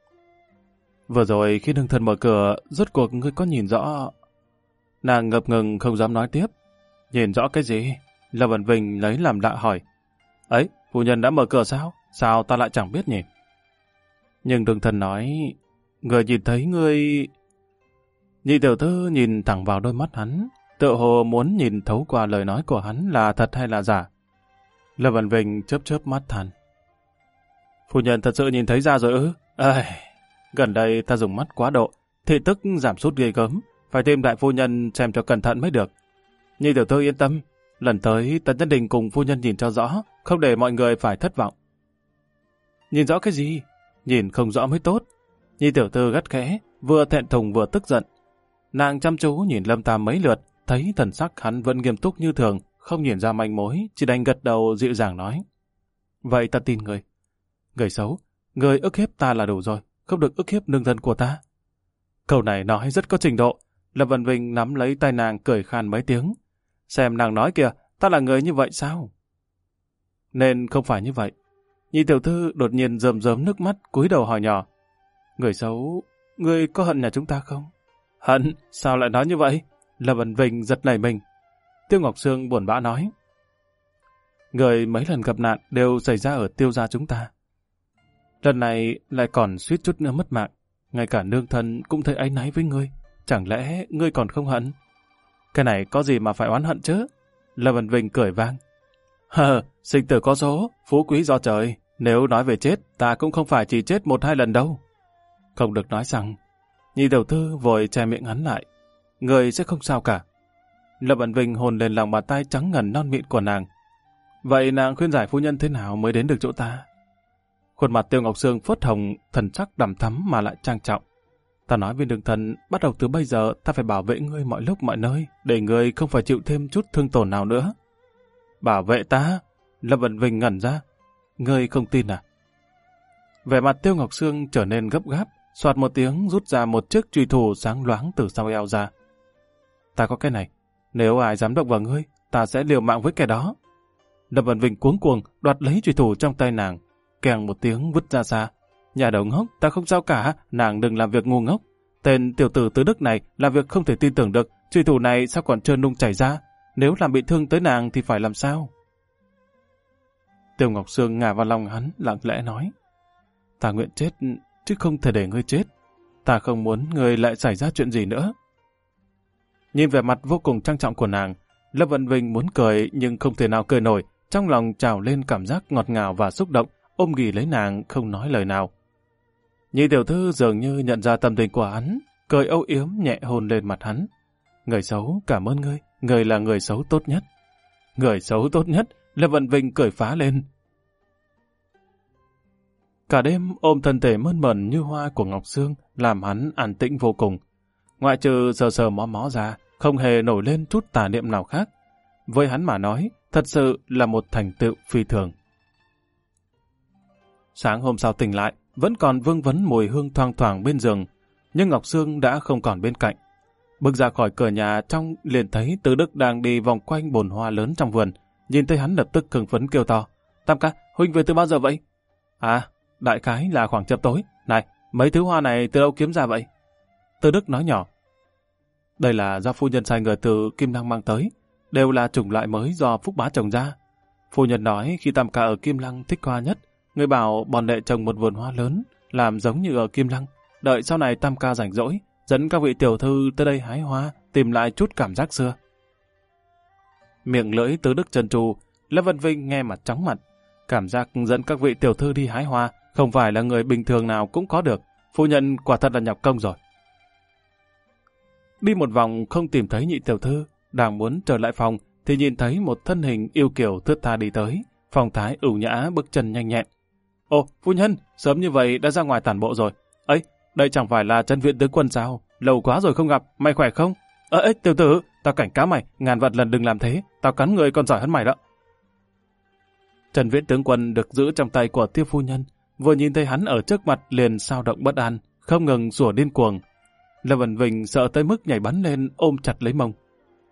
Vừa rồi khi nương thần mở cửa, rốt cuộc ngươi có nhìn rõ... Nàng ngập ngừng không dám nói tiếp. Nhìn rõ cái gì? Lâm Văn Vinh lấy làm lạ hỏi. Ấy, phu nhân đã mở cửa sao? Sao ta lại chẳng biết nhỉ? Nhưng nương thần nói... Người nhìn thấy ngươi... Nhị tiểu thư nhìn thẳng vào đôi mắt hắn, tựa hồ muốn nhìn thấu qua lời nói của hắn là thật hay là giả. Lâm Văn Vinh chớp chớp mắt than. Phu nhân thật sự nhìn thấy ra rồi ư? Gần đây ta dùng mắt quá độ, thị tức giảm sút ghê gớm, phải thêm đại phu nhân xem cho cẩn thận mới được. Nhị tiểu thư yên tâm, lần tới ta nhất định cùng phu nhân nhìn cho rõ, không để mọi người phải thất vọng. Nhìn rõ cái gì? Nhìn không rõ mới tốt. Nhị tiểu thư gắt khẽ, vừa thẹn thùng vừa tức giận. Nàng chăm chú nhìn Lâm Tam mấy lượt, thấy thần sắc hắn vẫn nghiêm túc như thường, không nhìn ra manh mối, chỉ đành gật đầu dịu dàng nói. Vậy ta tin người. Người xấu, người ức hiếp ta là đủ rồi, không được ức hiếp nương thân của ta. Câu này nói rất có trình độ. Lâm Văn Vinh nắm lấy tay nàng cười khan mấy tiếng. Xem nàng nói kìa, ta là người như vậy sao? Nên không phải như vậy. Nhị tiểu thư đột nhiên rơm rớm nước mắt, cúi đầu hỏi nhỏ. Người xấu, người có hận nhà chúng ta không? Hận? Sao lại nói như vậy? Lâm Văn Vinh giật nảy mình. Tiêu Ngọc Sương buồn bã nói. Người mấy lần gặp nạn đều xảy ra ở Tiêu gia chúng ta. Lần này lại còn suýt chút nữa mất mạng. Ngay cả nương thân cũng thấy áy náy với ngươi. Chẳng lẽ ngươi còn không hận? Cái này có gì mà phải oán hận chứ? Lâm Văn Vinh cười vang. Sinh tử có số, phú quý do trời. Nếu nói về chết, ta cũng không phải chỉ chết 1-2 lần đâu. Không được nói rằng. Nhị tiểu thư vội che miệng hắn lại. Người sẽ không sao cả. Lâm Văn Vinh hôn lên lòng bàn tay trắng ngần non mịn của nàng. Vậy nàng khuyên giải phu nhân thế nào mới đến được chỗ ta? Khuôn mặt Tiêu Ngọc Sương phớt hồng, thần sắc đằm thắm mà lại trang trọng. Ta nói với Đường Thần, bắt đầu từ bây giờ ta phải bảo vệ ngươi mọi lúc mọi nơi, để ngươi không phải chịu thêm chút thương tổn nào nữa. Bảo vệ ta? Lâm Vận Vinh ngẩn ra. Ngươi không tin à? Vẻ mặt Tiêu Ngọc Sương trở nên gấp gáp, soạt một tiếng rút ra một chiếc chùy thủ sáng loáng từ sau eo ra. Ta có cái này, nếu ai dám động vào ngươi, ta sẽ liều mạng với kẻ đó. Lâm Vận Vinh cuống cuồng đoạt lấy chùy thủ trong tay nàng, kèng một tiếng vứt ra xa. Nhà đầu ngốc, ta không sao cả, nàng đừng làm việc ngu ngốc. Tên tiểu tử Tứ Đức này làm việc không thể tin tưởng được, chùy thủ này sao còn trơn nung chảy ra, nếu làm bị thương tới nàng thì phải làm sao? Tiêu Ngọc Sương ngả vào lòng hắn, lặng lẽ nói, ta nguyện chết, chứ không thể để ngươi chết. Ta không muốn ngươi lại xảy ra chuyện gì nữa. Nhìn vẻ mặt vô cùng trang trọng của nàng, Lâm Vận Vinh muốn cười nhưng không thể nào cười nổi, trong lòng trào lên cảm giác ngọt ngào và xúc động, ôm ghì lấy nàng không nói lời nào. Nhị tiểu thư dường như nhận ra tâm tình của hắn, cười âu yếm nhẹ hôn lên mặt hắn. Người xấu, cảm ơn ngươi, ngươi là người xấu tốt nhất. Người xấu tốt nhất, Lâm Vận Vinh cười phá lên. Cả đêm ôm thân thể mơn mởn như hoa của Ngọc Sương làm hắn an tĩnh vô cùng. Ngoại trừ sờ sờ mó mó ra, không hề nổi lên chút tà niệm nào khác. Với hắn mà nói, thật sự là một thành tựu phi thường. Sáng hôm sau tỉnh lại, vẫn còn vương vấn mùi hương thoang thoảng bên giường, nhưng Ngọc Sương đã không còn bên cạnh. Bước ra khỏi cửa nhà trong liền thấy Tứ Đức đang đi vòng quanh bồn hoa lớn trong vườn, nhìn thấy hắn lập tức hưng phấn kêu to. Tam ca, huynh về từ bao giờ vậy? À, đại khái là khoảng chập tối. Này, mấy thứ hoa này từ đâu kiếm ra vậy? Tứ Đức nói nhỏ. Đây là do phu nhân sai người từ Kim Lăng mang tới, đều là chủng loại mới do Phúc Bá trồng ra. Phu nhân nói khi Tam ca ở Kim Lăng thích hoa nhất, người bảo bọn đệ trồng một vườn hoa lớn, làm giống như ở Kim Lăng. Đợi sau này Tam ca rảnh rỗi, dẫn các vị tiểu thư tới đây hái hoa, tìm lại chút cảm giác xưa. Miệng lưỡi Tứ Đức trần trù, Lâm Vận Vinh nghe mặt chóng mặt. Cảm giác dẫn các vị tiểu thư đi hái hoa không phải là người bình thường nào cũng có được. Phu nhân quả thật là nhọc công rồi. Đi một vòng không tìm thấy nhị tiểu thư, đang muốn trở lại phòng thì nhìn thấy một thân hình yêu kiều thướt tha đi tới, phong thái ưu nhã, bước chân nhanh nhẹn. Ồ, phu nhân, sớm như vậy đã ra ngoài tản bộ rồi. Ấy, đây chẳng phải là Trần Viện tướng quân sao? Lâu quá rồi không gặp, mày khỏe không? Ê, tiểu tử, tao cảnh cáo mày, ngàn vạn lần đừng làm thế, tao cắn người còn giỏi hơn mày đó. Trần Viễn tướng quân được giữ trong tay của Tiêu phu nhân, vừa nhìn thấy hắn ở trước mặt liền sao động bất an, không ngừng rủa điên cuồng. Lâm Vận Vinh sợ tới mức nhảy bắn lên ôm chặt lấy mông.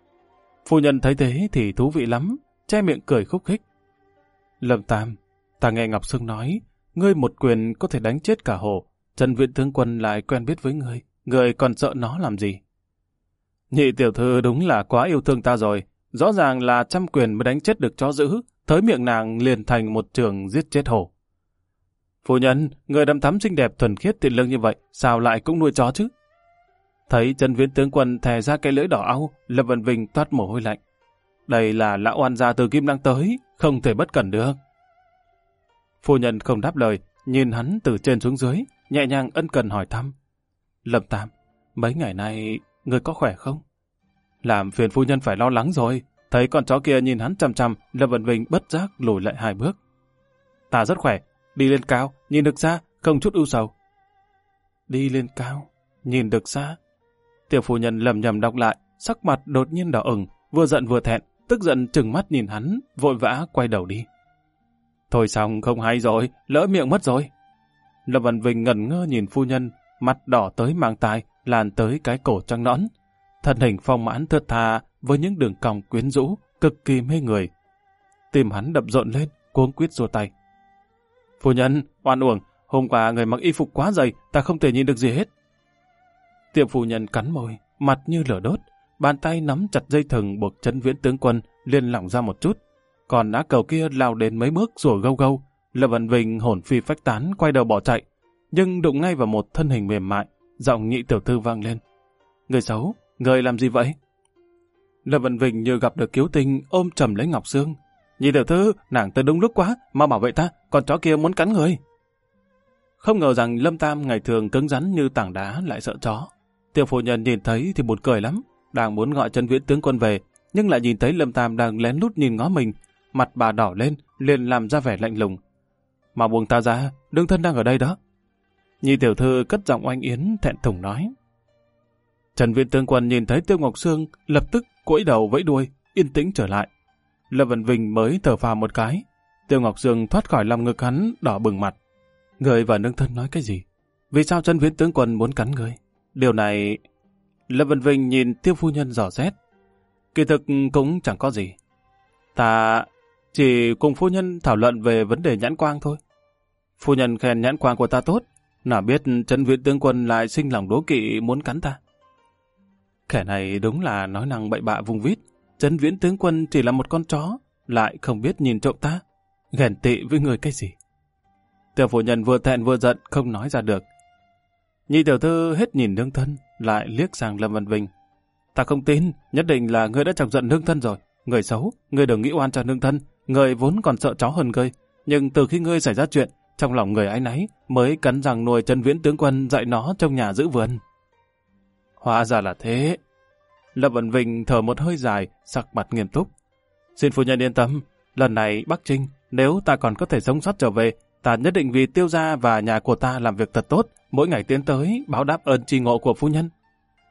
Phu nhân thấy thế thì thú vị lắm, che miệng cười khúc khích. Lâm Tam, ta nghe Ngọc Sương nói, ngươi một quyền có thể đánh chết cả hồ, Trần Viễn tướng quân lại quen biết với ngươi còn sợ nó làm gì? Nhị tiểu thư đúng là quá yêu thương ta rồi, rõ ràng là trăm quyền mới đánh chết được chó dữ, tới miệng nàng liền thành một trường giết chết hổ. Phu nhân, người đăm thắm xinh đẹp thuần khiết thiện lương như vậy, sao lại cũng nuôi chó chứ? Thấy Trần Viễn tướng quân thè ra cái lưỡi đỏ au, Lâm Vận Vinh toát mồ hôi lạnh. Đây là lão oan gia từ Kim Lăng tới, không thể bất cẩn được. Phu nhân không đáp lời, nhìn hắn từ trên xuống dưới, nhẹ nhàng ân cần hỏi thăm. Lâm Tam, mấy ngày nay người có khỏe không? Làm phiền phu nhân phải lo lắng rồi. Thấy con chó kia nhìn hắn chằm chằm, Lâm Vận Vinh bất giác lùi lại 2 bước. Ta rất khỏe, đi lên cao, nhìn được xa, không chút ưu sầu. Đi lên cao, nhìn được xa. Tiểu phu nhân lầm nhầm đọc lại, sắc mặt đột nhiên đỏ ửng, vừa giận vừa thẹn, tức giận trừng mắt nhìn hắn, vội vã quay đầu đi. Thôi xong, không hay rồi, lỡ miệng mất rồi. Lâm Vận Vinh ngẩn ngơ nhìn phu nhân, mặt đỏ tới mang tai, lan tới cái cổ trắng nõn. Thân hình phong mãn thướt tha với những đường cong quyến rũ, cực kỳ mê người. Tim hắn đập rộn lên, cuống quýt giơ tay. Phu nhân, oan uổng, hôm qua người mặc y phục quá dày, ta không thể nhìn được gì hết. Tiệm phu nhân cắn môi, mặt như lửa đốt, bàn tay nắm chặt dây thừng buộc Trần Viễn tướng quân liền lỏng ra một chút. Còn á cầu kia lao đến mấy bước rồi gâu gâu. Lâm Vận Vinh hồn phi phách tán quay đầu bỏ chạy, nhưng đụng ngay vào một thân hình mềm mại, giọng nhị tiểu thư vang lên. Người xấu, người làm gì vậy? Lâm Vận Vinh như gặp được cứu tinh, ôm chầm lấy Ngọc Sương. Nhị tiểu thư, nàng tới đúng lúc quá, mau bảo vệ ta, con chó kia muốn cắn người. Không ngờ rằng Lâm Tam ngày thường cứng rắn như tảng đá lại sợ chó. Tiểu phu nhân nhìn thấy thì buồn cười lắm, đang muốn gọi Trần Viễn tướng quân về, nhưng lại nhìn thấy Lâm Tam đang lén lút nhìn ngó mình, mặt bà đỏ lên, liền làm ra vẻ lạnh lùng. Mà buông ta ra, nương thân đang ở đây đó. Nhị tiểu thư cất giọng oanh yến thẹn thùng nói. Trần Viễn tướng quân nhìn thấy Tiêu Ngọc Sương, lập tức cũi đầu vẫy đuôi, yên tĩnh trở lại. Lâm Vân Vinh mới thở phào một cái. Tiêu Ngọc Sương thoát khỏi lòng ngực hắn, đỏ bừng mặt. Người và nương thân nói cái gì? Vì sao Trần Viễn tướng quân muốn cắn người? Điều này... Lâm Vân Vinh nhìn Tiêu phu nhân dò xét. Kỳ thực cũng chẳng có gì. Ta chỉ cùng phu nhân thảo luận về vấn đề nhãn quang thôi. Phu nhân khen nhãn quang của ta tốt, nào biết Trần Viễn tướng quân lại sinh lòng đố kỵ muốn cắn ta. Kẻ này đúng là nói năng bậy bạ vùng vít. Trần Viễn tướng quân chỉ là một con chó, lại không biết nhìn trộm ta. Ghen tị với người cái gì? Tiêu phu nhân vừa thẹn vừa giận, không nói ra được. Nhị tiểu thư hết nhìn nương thân, lại liếc sang Lâm Văn Vinh. Ta không tin, nhất định là ngươi đã chọc giận nương thân rồi. Người xấu, ngươi đừng nghĩ oan cho nương thân, người vốn còn sợ chó hơn ngươi. Nhưng từ khi ngươi xảy ra chuyện, trong lòng người áy náy mới cắn răng nuôi Trần Viễn tướng quân dạy nó trong nhà giữ vườn. Hóa ra là thế. Lâm Văn Vinh thở một hơi dài, sắc mặt nghiêm túc. Xin phu nhân yên tâm, lần này Bắc Trinh, nếu ta còn có thể sống sót trở về, ta nhất định vì Tiêu gia và nhà của ta làm việc thật tốt, mỗi ngày tiến tới báo đáp ơn tri ngộ của phu nhân.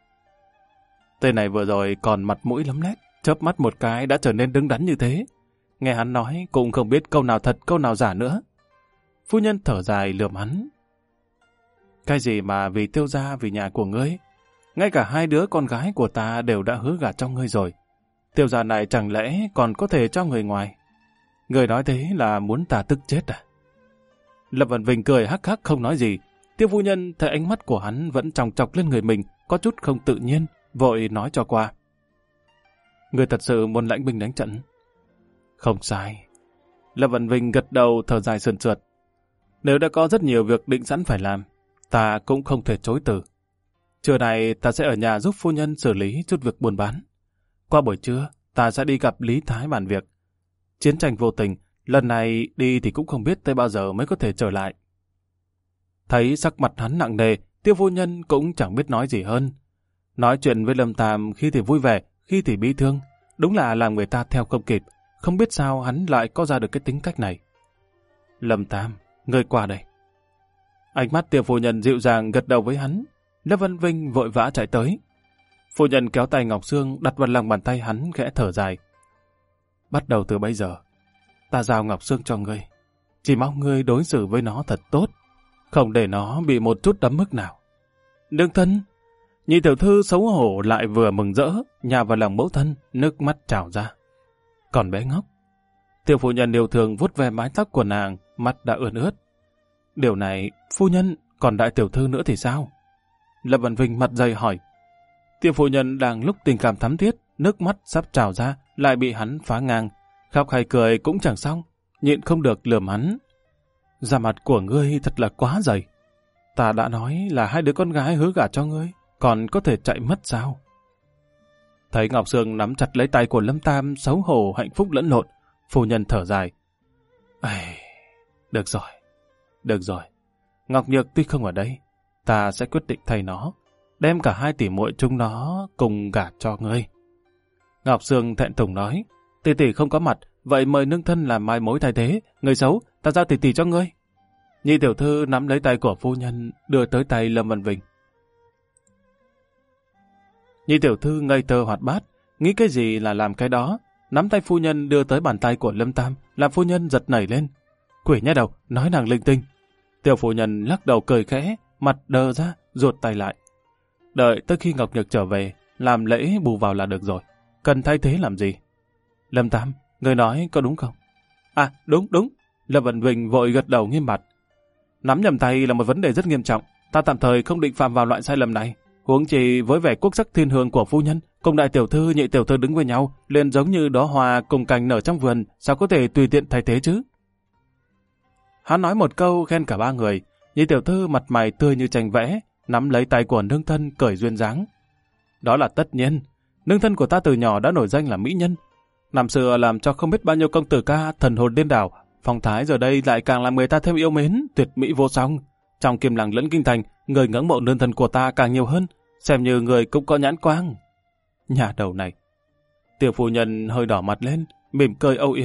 Tên này vừa rồi còn mặt mũi lấm lét, chớp mắt một cái đã trở nên đứng đắn như thế. Nghe hắn nói cũng không biết câu nào thật câu nào giả nữa. Phu nhân thở dài lườm hắn. Cái gì mà vì Tiêu gia vì nhà của ngươi? Ngay cả hai đứa con gái của ta đều đã hứa gả cho ngươi rồi. Tiêu gia này chẳng lẽ còn có thể cho người ngoài? Người nói thế là muốn ta tức chết à? Lâm Văn Vinh cười hắc hắc không nói gì. Tiêu phu nhân thấy ánh mắt của hắn vẫn chòng chọc lên người mình, có chút không tự nhiên, vội nói cho qua. Người thật sự muốn lãnh binh đánh trận? Không sai. Lâm Văn Vinh gật đầu thở dài sườn sượt. Nếu đã có rất nhiều việc định sẵn phải làm, ta cũng không thể chối từ. Trưa này ta sẽ ở nhà giúp phu nhân xử lý chút việc buôn bán. Qua buổi trưa, ta sẽ đi gặp Lý Thái bàn việc. Chiến tranh vô tình, lần này đi thì cũng không biết tới bao giờ mới có thể trở lại. Thấy sắc mặt hắn nặng nề, Tiêu phu nhân cũng chẳng biết nói gì hơn. Nói chuyện với Lâm Tam khi thì vui vẻ, khi thì bi thương. Đúng là làm người ta theo không kịp. Không biết sao hắn lại có ra được cái tính cách này. Lâm Tam, ngươi qua đây. Ánh mắt Tiêu phu nhân dịu dàng gật đầu với hắn. Lâm Văn Vinh vội vã chạy tới. Phu nhân kéo tay Ngọc Sương đặt vào lòng bàn tay hắn khẽ thở dài. Bắt đầu từ bây giờ, ta giao Ngọc Sương cho ngươi. Chỉ mong ngươi đối xử với nó thật tốt, không để nó bị một chút đấm mức nào. Nương thân, nhị tiểu thư xấu hổ lại vừa mừng rỡ, nhào vào lòng mẫu thân, nước mắt trào ra. Còn bé ngốc. Tiêu phu nhân yêu thương vuốt ve mái tóc của nàng, mắt đã ươn ướt. Điều này, phu nhân, còn đại tiểu thư nữa thì sao? Lâm Văn Vinh mặt dày hỏi. Tiêu phu nhân đang lúc tình cảm thắm thiết, nước mắt sắp trào ra, lại bị hắn phá ngang. Khóc hay cười cũng chẳng xong, nhịn không được lườm hắn. Da mặt của ngươi thật là quá dày. Ta đã nói là hai đứa con gái hứa gả cho ngươi, còn có thể chạy mất sao? Thấy Ngọc Sương nắm chặt lấy tay của Lâm Tam, xấu hổ hạnh phúc lẫn lộn, phu nhân thở dài. Được rồi, được rồi. Ngọc Nhược tuy không ở đây, ta sẽ quyết định thay nó, đem cả hai tỷ muội chúng nó cùng gả cho ngươi. Ngọc Sương thẹn thùng nói, tỷ tỷ không có mặt, vậy mời nương thân làm mai mối thay thế, người xấu, ta giao tỷ tỷ cho ngươi. Nhị tiểu thư nắm lấy tay của phu nhân, đưa tới tay Lâm Văn Vinh. Nhị tiểu thư ngây thơ hoạt bát, nghĩ cái gì là làm cái đó, nắm tay phu nhân đưa tới bàn tay của Lâm Tam, làm phu nhân giật nảy lên. Quỷ nha đầu, nói nàng linh tinh. Tiểu phu nhân lắc đầu cười khẽ, mặt đờ ra, ruột tay lại. Đợi tới khi Ngọc Nhược trở về, làm lễ bù vào là được rồi. Cần thay thế làm gì? Lâm Tam, người nói có đúng không? À, đúng. Lâm Văn Vinh vội gật đầu nghiêm mặt. Nắm nhầm tay là một vấn đề rất nghiêm trọng. Ta tạm thời không định phạm vào loại sai lầm này. Huống chi với vẻ quốc sắc thiên hương của phu nhân, cùng đại tiểu thư, nhị tiểu thư đứng với nhau, liền giống như đóa hoa cùng cành nở trong vườn, sao có thể tùy tiện thay thế chứ? Hắn nói một câu khen cả ba người. Nhị tiểu thư mặt mày tươi như tranh vẽ, nắm lấy tay của nương thân cởi duyên dáng. Đó là tất nhiên. Nương thân của ta từ nhỏ đã nổi danh là mỹ nhân. Năm xưa làm cho không biết bao nhiêu công tử ca thần hồn điên đảo, phong thái giờ đây lại càng làm người ta thêm yêu mến, tuyệt mỹ vô song. Trong Kim Lăng lẫn kinh thành, người ngưỡng mộ nương thân của ta càng nhiều hơn, xem như người cũng có nhãn quang. Nhà đầu này. Tiểu phu nhân hơi đỏ mặt lên, mỉm cười âu yếm,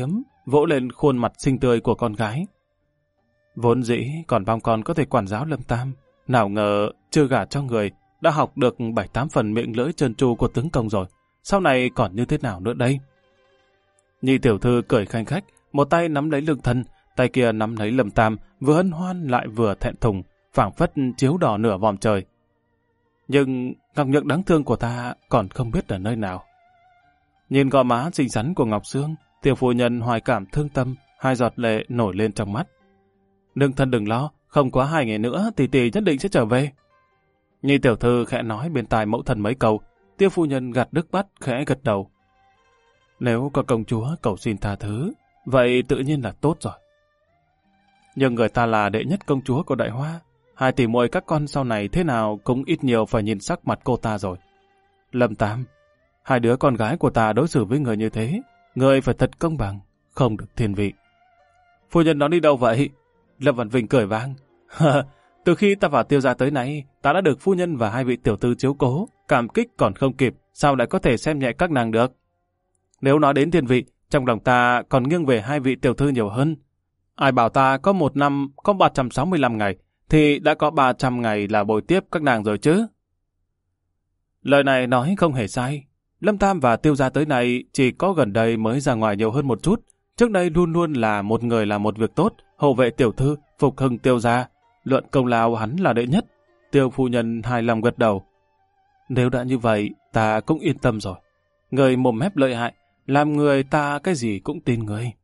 vỗ lên khuôn mặt xinh tươi của con gái. Vốn dĩ còn mong con có thể quản giáo Lâm Tam, nào ngờ chưa gả cho người, đã học được 7-8 phần miệng lưỡi trơn tru của tướng công rồi, sau này còn như thế nào nữa đây? Nhị tiểu thư cười khanh khách, một tay nắm lấy lưng thân, tay kia nắm lấy Lâm Tam, vừa hân hoan lại vừa thẹn thùng, phảng phất chiếu đỏ nửa vòm trời. Nhưng Ngọc Nhược đáng thương của ta còn không biết ở nơi nào. Nhìn gò má xinh xắn của Ngọc Sương, tiểu phu nhân hoài cảm thương tâm, hai giọt lệ nổi lên trong mắt. Nương thân đừng lo, không quá 2 ngày nữa tỷ tỷ nhất định sẽ trở về. Nhị tiểu thư khẽ nói bên tai mẫu thân mấy câu, tiêu phu nhân gạt nước mắt khẽ gật đầu. Nếu có công chúa cầu xin tha thứ, vậy tự nhiên là tốt rồi. Nhưng người ta là đệ nhất công chúa của Đại Hoa, 2 tỷ muội các con sau này thế nào cũng ít nhiều phải nhìn sắc mặt cô ta rồi. Lâm Tam, 2 đứa con gái của ta đối xử với người như thế, người phải thật công bằng, không được thiên vị. Phu nhân nói đi đâu vậy? Lâm Văn Vinh cười vang. Từ khi ta vào Tiêu gia tới nay, ta đã được phu nhân và 2 vị tiểu thư chiếu cố, cảm kích còn không kịp, sao lại có thể xem nhẹ các nàng được? Nếu nói đến thiên vị, trong lòng ta còn nghiêng về 2 vị tiểu thư nhiều hơn. Ai bảo ta có 1 năm có 365 ngày, thì đã có 300 ngày là bồi tiếp các nàng rồi chứ. Lời này nói không hề sai. Lâm Tam và Tiêu gia tới nay chỉ có gần đây mới ra ngoài nhiều hơn một chút. Trước đây luôn luôn là một người làm một việc tốt, hộ vệ tiểu thư, phục hưng Tiêu gia. Luận công lao hắn là đệ nhất. Tiêu phu nhân hài lòng gật đầu. Nếu đã như vậy, ta cũng yên tâm rồi. Người mồm mép lợi hại, làm người ta cái gì cũng tin người.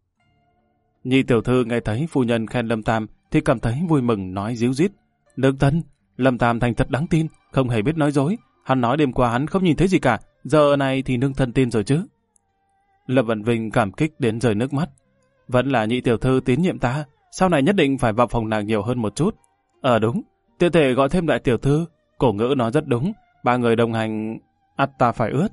Nhị tiểu thư nghe thấy phu nhân khen Lâm Tam thì cảm thấy vui mừng nói díu dít. Nương thân, Lâm Tam thành thật đáng tin, không hề biết nói dối. Hắn nói đêm qua hắn không nhìn thấy gì cả, giờ này thì nương thân tin rồi chứ. Lâm Văn Vinh cảm kích đến rơi nước mắt. Vẫn là nhị tiểu thư tín nhiệm ta, sau này nhất định phải vào phòng nàng nhiều hơn một chút. Đúng, tiện thể gọi thêm đại tiểu thư, cổ ngữ nói rất đúng, 3 người đồng hành, ắt ta phải ướt.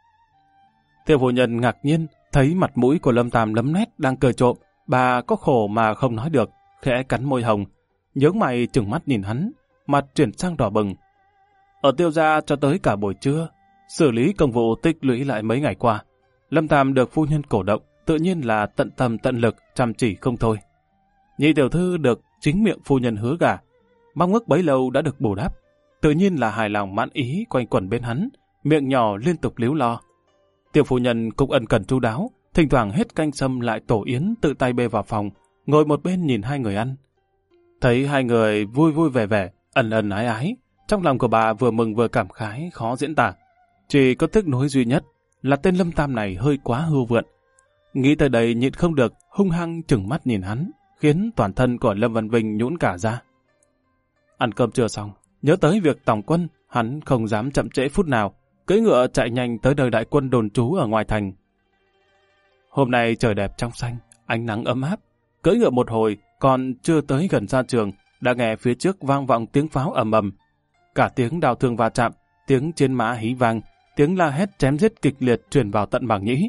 Tiêu phu nhân ngạc nhiên, thấy mặt mũi của Lâm Tam lấm nét đang cười trộm, bà có khổ mà không nói được, khẽ cắn môi hồng, nhướng mày trừng mắt nhìn hắn, mặt chuyển sang đỏ bừng. Ở Tiêu gia cho tới cả buổi trưa, xử lý công vụ tích lũy lại mấy ngày qua, Lâm Tam được phu nhân cổ động, tự nhiên là tận tâm tận lực, chăm chỉ không thôi. Nhị tiểu thư được chính miệng phu nhân hứa gả, mong ước bấy lâu đã được bù đắp, tự nhiên là hài lòng mãn ý quanh quẩn bên hắn, miệng nhỏ liên tục líu lo. Tiểu phu nhân cũng ân cần chu đáo, thỉnh thoảng hết canh sâm lại tổ yến tự tay bê vào phòng, ngồi một bên nhìn 2 người ăn. Thấy 2 người vui vui vẻ vẻ, ẩn ẩn ái ái, trong lòng của bà vừa mừng vừa cảm khái khó diễn tả. Chỉ có tiếc nuối duy nhất là tên Lâm Tam này hơi quá hưu vượn. Nghĩ tới đây nhịn không được, hung hăng trừng mắt nhìn hắn, khiến toàn thân của Lâm Văn Vinh nhũn cả ra. Ăn cơm trưa xong, nhớ tới việc tòng quân, hắn không dám chậm trễ phút nào, cưỡi ngựa chạy nhanh tới nơi đại quân đồn trú ở ngoài thành. Hôm nay trời đẹp trong xanh, ánh nắng ấm áp, cưỡi ngựa một hồi còn chưa tới gần ra trường, đã nghe phía trước vang vọng tiếng pháo ầm ầm, cả tiếng đao thương va chạm, tiếng chiến mã hí vang, tiếng la hét chém giết kịch liệt truyền vào tận màng nhĩ.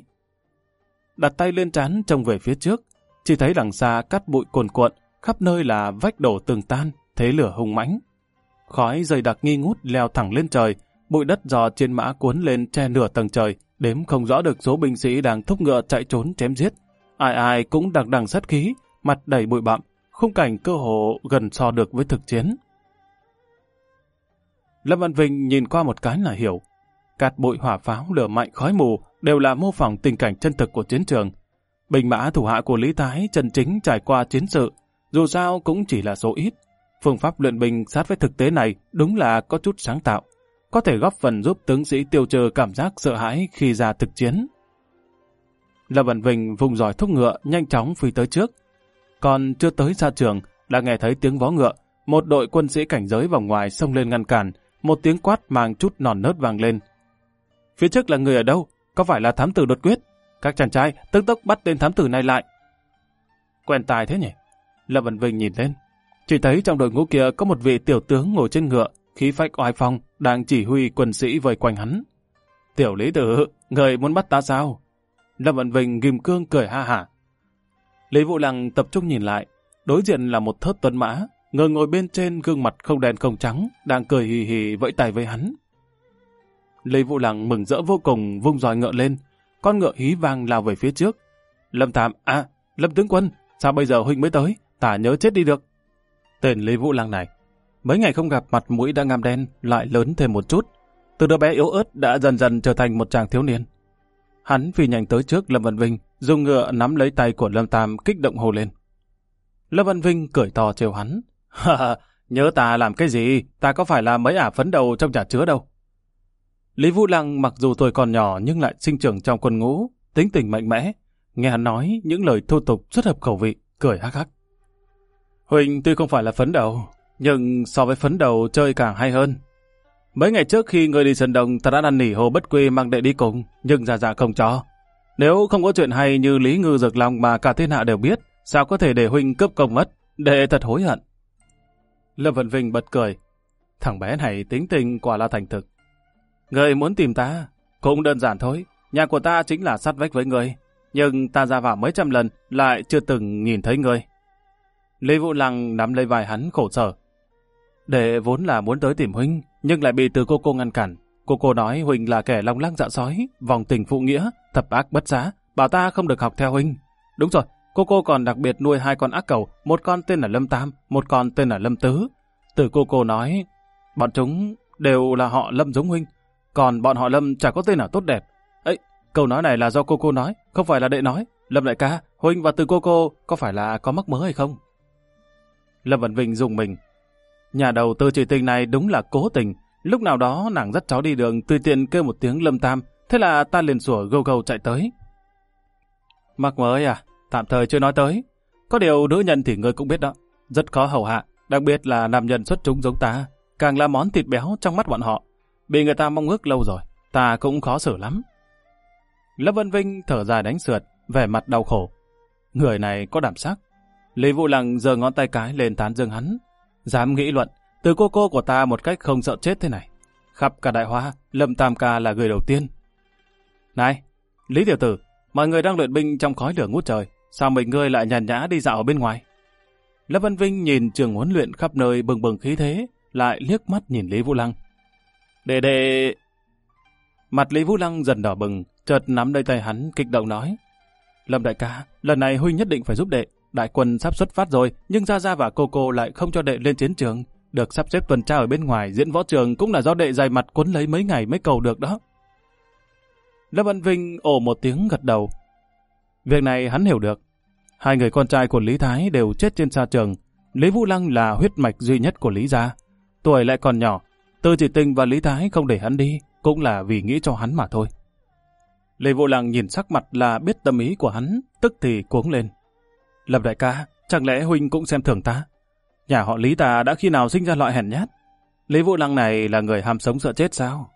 Đặt tay lên trán trông về phía trước, chỉ thấy đằng xa cát bụi cuồn cuộn, khắp nơi là vách đổ tường tan, thế lửa hung mãnh. Khói dày đặc nghi ngút leo thẳng lên trời, bụi đất do trên mã cuốn lên che nửa tầng trời, đếm không rõ được số binh sĩ đang thúc ngựa chạy trốn chém giết. Ai ai cũng đằng đằng sát khí, mặt đầy bụi bặm, khung cảnh cơ hồ gần so được với thực chiến. Lâm Văn Vinh nhìn qua một cái là hiểu. Cát bụi hỏa pháo, lửa mạnh, khói mù đều là mô phỏng tình cảnh chân thực của chiến trường. Binh mã thủ hạ của Lý Thái chân chính trải qua chiến sự, dù sao cũng chỉ là số ít. Phương pháp luyện binh sát với thực tế này đúng là có chút sáng tạo, có thể góp phần giúp tướng sĩ tiêu trừ cảm giác sợ hãi khi ra thực chiến. Lâm Văn Vinh vùng giỏi thúc ngựa nhanh chóng phi tới trước. Còn chưa tới xa trường, đã nghe thấy tiếng vó ngựa, một đội quân sĩ cảnh giới vòng ngoài xông lên ngăn cản, một tiếng quát mang chút non nớt vang lên. Phía trước là người ở đâu? Có phải là thám tử đột quyết? Các chàng trai tức tốc bắt tên thám tử này lại. Quen tai thế nhỉ? Lâm Văn Vinh nhìn lên, chỉ thấy trong đội ngũ kia có một vị tiểu tướng ngồi trên ngựa, khí phách oai phong, đang chỉ huy quân sĩ vây quanh hắn. Tiểu Lý Tử, người muốn bắt ta sao? Lâm Văn Vinh ghim cương cười ha hả. Lý Vũ Lăng tập trung nhìn lại, đối diện là một thớt tuấn mã, người ngồi bên trên gương mặt không đen không trắng, đang cười hì hì vẫy tay với hắn. Lý Vũ Lăng mừng rỡ vô cùng, vung roi ngựa lên, con ngựa hí vang lao về phía trước. Lâm Tam, Lâm tướng quân, sao bây giờ huynh mới tới? Ta nhớ chết đi được. Tên Lý Vũ Lăng này, mấy ngày không gặp mặt mũi đã ngăm đen, lại lớn thêm một chút. Từ đứa bé yếu ớt đã dần dần trở thành một chàng thiếu niên. Hắn phi nhanh tới trước Lâm Văn Vinh, dùng ngựa nắm lấy tay của Lâm Tam kích động hô lên. Lâm Văn Vinh cười to trêu hắn. Nhớ ta làm cái gì? Ta có phải là mấy ả phấn đầu trong nhà chứa đâu. Lý Vũ Lăng mặc dù tuổi còn nhỏ nhưng lại sinh trưởng trong quân ngũ, tính tình mạnh mẽ. Nghe hắn nói những lời thô tục rất hợp khẩu vị, cười hắc hắc. Huỳnh tuy không phải là phấn đầu, nhưng so với phấn đầu chơi càng hay hơn. Mấy ngày trước khi người đi sân đồng, ta đã năn nỉ Hồ Bất Quy mang đệ đi cùng, nhưng Gia Gia không cho. Nếu không có chuyện hay như Lý Ngư Dược Long mà cả thiên hạ đều biết, sao có thể để huynh cướp công mất, đệ thật hối hận. Lâm Vận Vinh bật cười. Thằng bé này tính tình quả là thành thực. Người muốn tìm ta, cũng đơn giản thôi. Nhà của ta chính là sát vách với người, nhưng ta ra vào mấy trăm lần lại chưa từng nhìn thấy người. Lý Vũ Lăng nắm lấy vai hắn khổ sở. Đệ vốn là muốn tới tìm huynh, nhưng lại bị từ cô ngăn cản. Cô nói huynh là kẻ lòng lang dạ sói, vòng tình phụ nghĩa, thập ác bất xá, bảo ta không được học theo huynh. Đúng rồi, cô còn đặc biệt nuôi 2 con ác cẩu, một con tên là Lâm Tam, một con tên là Lâm Tứ. Từ cô nói, bọn chúng đều là họ Lâm giống huynh, còn bọn họ Lâm chả có tên nào tốt đẹp. Ấy, câu nói này là do cô nói, không phải là đệ nói. Lâm đại ca, huynh và từ cô có phải là có mắc mớ hay không? Lâm Văn Vinh dùng mình. Nhà đầu tư chị tình này đúng là cố tình. Lúc nào đó nàng dắt cháu đi đường tùy tiện kêu một tiếng Lâm Tam, thế là ta liền sủa gâu gâu chạy tới. Mắc mới à? Tạm thời chưa nói tới. Có điều nữ nhân thì ngươi cũng biết đó, rất khó hầu hạ, đặc biệt là nam nhân xuất chúng giống ta, càng là món thịt béo trong mắt bọn họ. Bị người ta mong ước lâu rồi, ta cũng khó xử lắm. Lâm Văn Vinh thở dài đánh sượt, vẻ mặt đau khổ. Người này có đảm sắc. Lý Vũ Lăng giơ ngón tay cái lên tán dương hắn. Dám nghĩ luận, từ cô của ta một cách không sợ chết thế này. Khắp cả Đại Hoa, Lâm Tam ca là người đầu tiên. Này, Lý tiểu tử, mọi người đang luyện binh trong khói lửa ngút trời, sao mình ngươi lại nhàn nhã đi dạo ở bên ngoài? Lâm Văn Vinh nhìn trường huấn luyện khắp nơi bừng bừng khí thế, lại liếc mắt nhìn Lý Vũ Lăng. Đệ. Mặt Lý Vũ Lăng dần đỏ bừng, chợt nắm lấy tay hắn kích động nói. Lâm đại ca, lần này huynh nhất định phải giúp đệ. Đại quân sắp xuất phát rồi, nhưng Gia Gia và cô lại không cho đệ lên chiến trường. Được sắp xếp tuần tra ở bên ngoài diễn võ trường cũng là do đệ dày mặt quấn lấy mấy ngày mới cầu được đó. Lâm Văn Vinh ồ một tiếng gật đầu. Việc này hắn hiểu được. 2 người con trai của Lý Thái đều chết trên xa trường. Lý Vũ Lăng là huyết mạch duy nhất của Lý gia. Tuổi lại còn nhỏ, Từ Chỉ Tình và Lý Thái không để hắn đi, cũng là vì nghĩ cho hắn mà thôi. Lý Vũ Lăng nhìn sắc mặt là biết tâm ý của hắn, tức thì cuống lên. Lâm đại ca, chẳng lẽ huynh cũng xem thường ta? Nhà họ Lý ta đã khi nào sinh ra loại hèn nhát? Lý Vũ Lăng này là người ham sống sợ chết sao?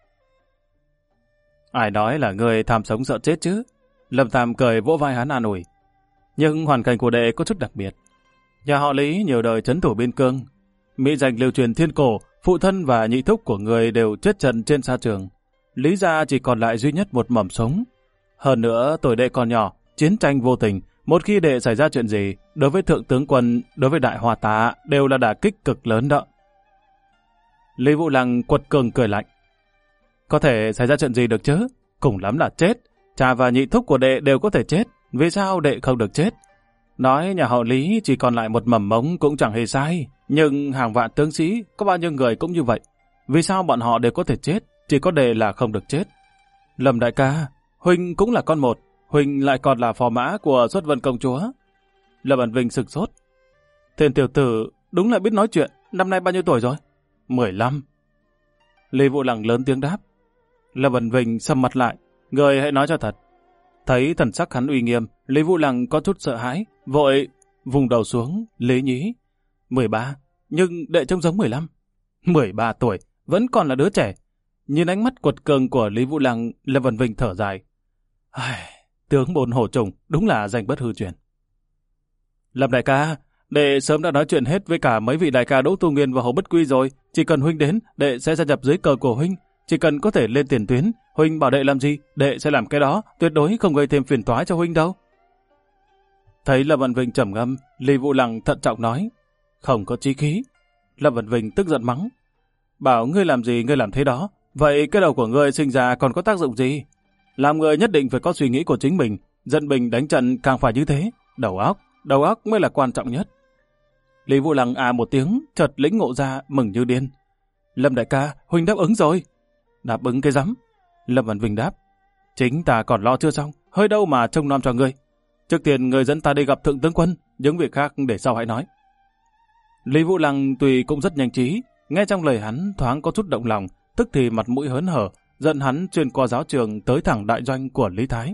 Ai nói là người tham sống sợ chết chứ? Lâm Tam cười vỗ vai hắn an ủi. Nhưng hoàn cảnh của đệ có chút đặc biệt. Nhà họ Lý nhiều đời trấn thủ biên cương. Mỹ danh lưu truyền thiên cổ, phụ thân và nhị thúc của người đều chết trận trên sa trường. Lý gia chỉ còn lại duy nhất một mầm sống. Hơn nữa tuổi đệ còn nhỏ, chiến tranh vô tình. Một khi đệ xảy ra chuyện gì, đối với thượng tướng quân, đối với đại hòa tá đều là đả kích cực lớn đó. Lý Vũ Lăng quật cường cười lạnh. Có thể xảy ra chuyện gì được chứ? Cùng lắm là chết. Cha và nhị thúc của đệ đều có thể chết. Vì sao đệ không được chết? Nói nhà họ Lý chỉ còn lại một mầm mống cũng chẳng hề sai. Nhưng hàng vạn tướng sĩ, có bao nhiêu người cũng như vậy. Vì sao bọn họ đều có thể chết, chỉ có đệ là không được chết? Lâm đại ca, huynh cũng là con một. Huynh lại còn là phò mã của Xuất Vân công chúa. Lâm Văn Vinh sửng sốt. Thiên tiểu tử đúng là biết nói chuyện. Năm nay bao nhiêu tuổi rồi? 15. Lý Vũ Lăng lớn tiếng đáp. Lâm Văn Vinh sầm mặt lại. Người hãy nói cho thật. Thấy thần sắc hắn uy nghiêm, Lý Vũ Lăng có chút sợ hãi, vội vùng đầu xuống. Lý nhí. 13, nhưng đệ trông giống 15. 13 tuổi, vẫn còn là đứa trẻ. Nhìn ánh mắt quật cường của Lý Vũ Lăng, Lâm Văn Vinh thở dài. Tướng Bồn Hổ Trùng đúng là danh bất hư truyền. Lâm đại ca, đệ sớm đã nói chuyện hết với cả mấy vị đại ca Đỗ Tu Nguyên và Hồ Bất Quy rồi. Chỉ cần huynh đến, đệ sẽ gia nhập dưới cờ của huynh. Chỉ cần có thể lên tiền tuyến, huynh bảo đệ làm gì, đệ sẽ làm cái đó, tuyệt đối không gây thêm phiền toái cho huynh đâu. Thấy Lâm Văn Vinh trầm ngâm, Lý Vũ Lăng thận trọng nói. Không có chí khí. Lâm Văn Vinh tức giận mắng. Bảo ngươi làm gì ngươi làm thế đó. Vậy cái đầu của ngươi sinh ra còn có tác dụng gì? Làm người nhất định phải có suy nghĩ của chính mình. Dân binh đánh trận càng phải như thế. Đầu óc mới là quan trọng nhất. Lý Vũ Lăng à một tiếng, chợt lĩnh ngộ ra, mừng như điên. Lâm đại ca, huynh đáp ứng rồi. Đáp ứng cái rắm. Lâm Văn Vinh đáp. Chính ta còn lo chưa xong, hơi đâu mà trông nom cho ngươi. Trước tiên người dẫn ta đi gặp thượng tướng quân, những việc khác để sau hãy nói. Lý Vũ Lăng tuy cũng rất nhanh trí, nghe trong lời hắn thoáng có chút động lòng, tức thì mặt mũi hớn hở, dẫn hắn xuyên qua giáo trường tới thẳng đại doanh của Lý Thái.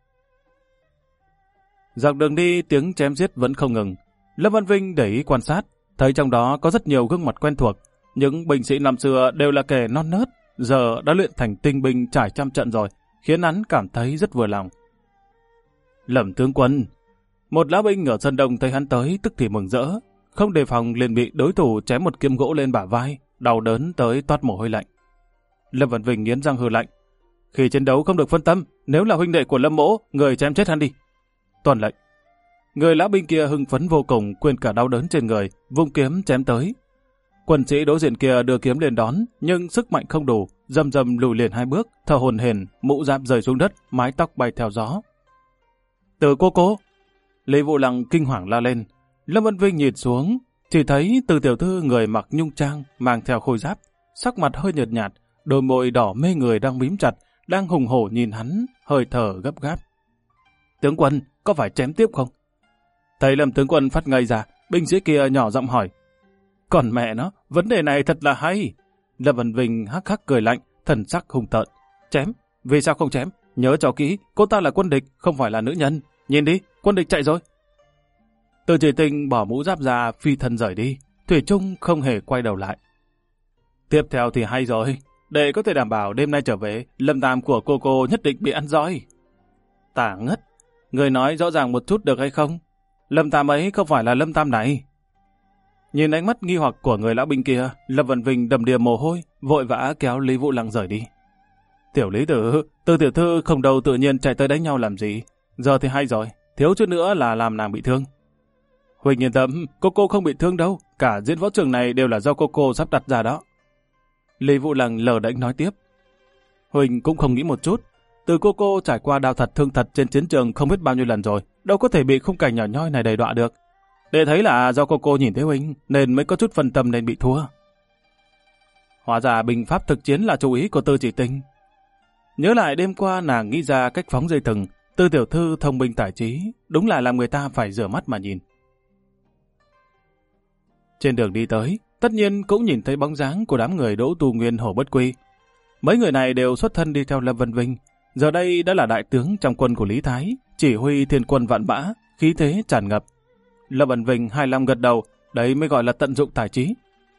Dọc đường đi tiếng chém giết vẫn không ngừng. Lâm Văn Vinh để ý quan sát, thấy trong đó có rất nhiều gương mặt quen thuộc. Những binh sĩ năm xưa đều là kẻ non nớt, giờ đã luyện thành tinh binh trải trăm trận rồi, khiến hắn cảm thấy rất vừa lòng. Lâm tướng quân, một lão binh ở sân đông thấy hắn tới tức thì mừng rỡ, không đề phòng liền bị đối thủ chém một kiếm gỗ lên bả vai, đau đớn tới toát mồ hôi lạnh. Lâm Văn Vinh nghiến răng hừ lạnh, khi chiến đấu không được phân tâm, nếu là huynh đệ của Lâm mỗ, người chém chết hắn đi. Tuân lệnh. Người lão binh kia hưng phấn vô cùng, quên cả đau đớn trên người, vung kiếm chém tới. Quân sĩ đối diện kia đưa kiếm lên đón, nhưng sức mạnh không đủ, rầm rầm lùi liền 2 bước, thở hổn hển, mũ giáp rơi xuống đất, mái tóc bay theo gió. Từ cô, Lý Vũ Lăng kinh hoàng la lên. Lâm Văn Vinh nhìn xuống, chỉ thấy Từ tiểu thư người mặc nhung trang, mang theo khôi giáp, sắc mặt hơi nhợt nhạt, đôi môi đỏ mê người đang mím chặt, đang hùng hổ nhìn hắn, hơi thở gấp gáp. Tướng quân, có phải chém tiếp không? Thấy Lâm tướng quân phát ngây ra, binh sĩ kia nhỏ giọng hỏi. Còn mẹ nó, vấn đề này thật là hay. Lâm Văn Vinh hắc hắc cười lạnh, thần sắc hung tợn. Chém? Vì sao không chém? Nhớ cho kỹ, cô ta là quân địch, không phải là nữ nhân. Nhìn đi, quân địch chạy rồi. Từ Chỉ Tình bỏ mũ giáp ra, phi thân rời đi. Thủy Trung không hề quay đầu lại. Tiếp theo thì hay rồi. Để có thể đảm bảo đêm nay trở về, Lâm Tam của cô nhất định bị ăn roi. Tả ngất. Người nói rõ ràng một chút được hay không? Lâm Tam ấy không phải là Lâm Tam này. Nhìn ánh mắt nghi hoặc của người lão binh kia, Lâm Văn Vinh đầm đìa mồ hôi, vội vã kéo Lý Vũ Lăng rời đi. Tiểu Lý tử, Từ tiểu thư không đâu tự nhiên chạy tới đánh nhau làm gì. Giờ thì hay rồi, thiếu chút nữa là làm nàng bị thương. Huỳnh yên tâm, cô không bị thương đâu, cả diễn võ trường này đều là do cô sắp đặt ra đó. Lý Vũ Lăng lờ đễnh nói tiếp. Huỳnh cũng không nghĩ một chút, từ cô trải qua đau thật thương thật trên chiến trường không biết bao nhiêu lần rồi, đâu có thể bị khung cảnh nhỏ nhoi này đầy đọa được. Để thấy là do cô nhìn thấy Huỳnh nên mới có chút phân tâm nên bị thua. Hóa ra bình pháp thực chiến là chú ý của Từ Chỉ Tình. Nhớ lại đêm qua nàng nghĩ ra cách phóng dây thừng, Từ tiểu thư thông minh tài trí, đúng là làm người ta phải rửa mắt mà nhìn. Trên đường đi tới, tất nhiên cũng nhìn thấy bóng dáng của đám người Đỗ Tu Nguyên Hồ Bất Quy. Mấy người này đều xuất thân đi theo Lâm Văn Vinh, giờ đây đã là đại tướng trong quân của Lý Thái, chỉ huy thiên quân vạn mã, khí thế tràn ngập. Lâm Văn Vinh hài lòng gật đầu, đấy mới gọi là tận dụng tài trí.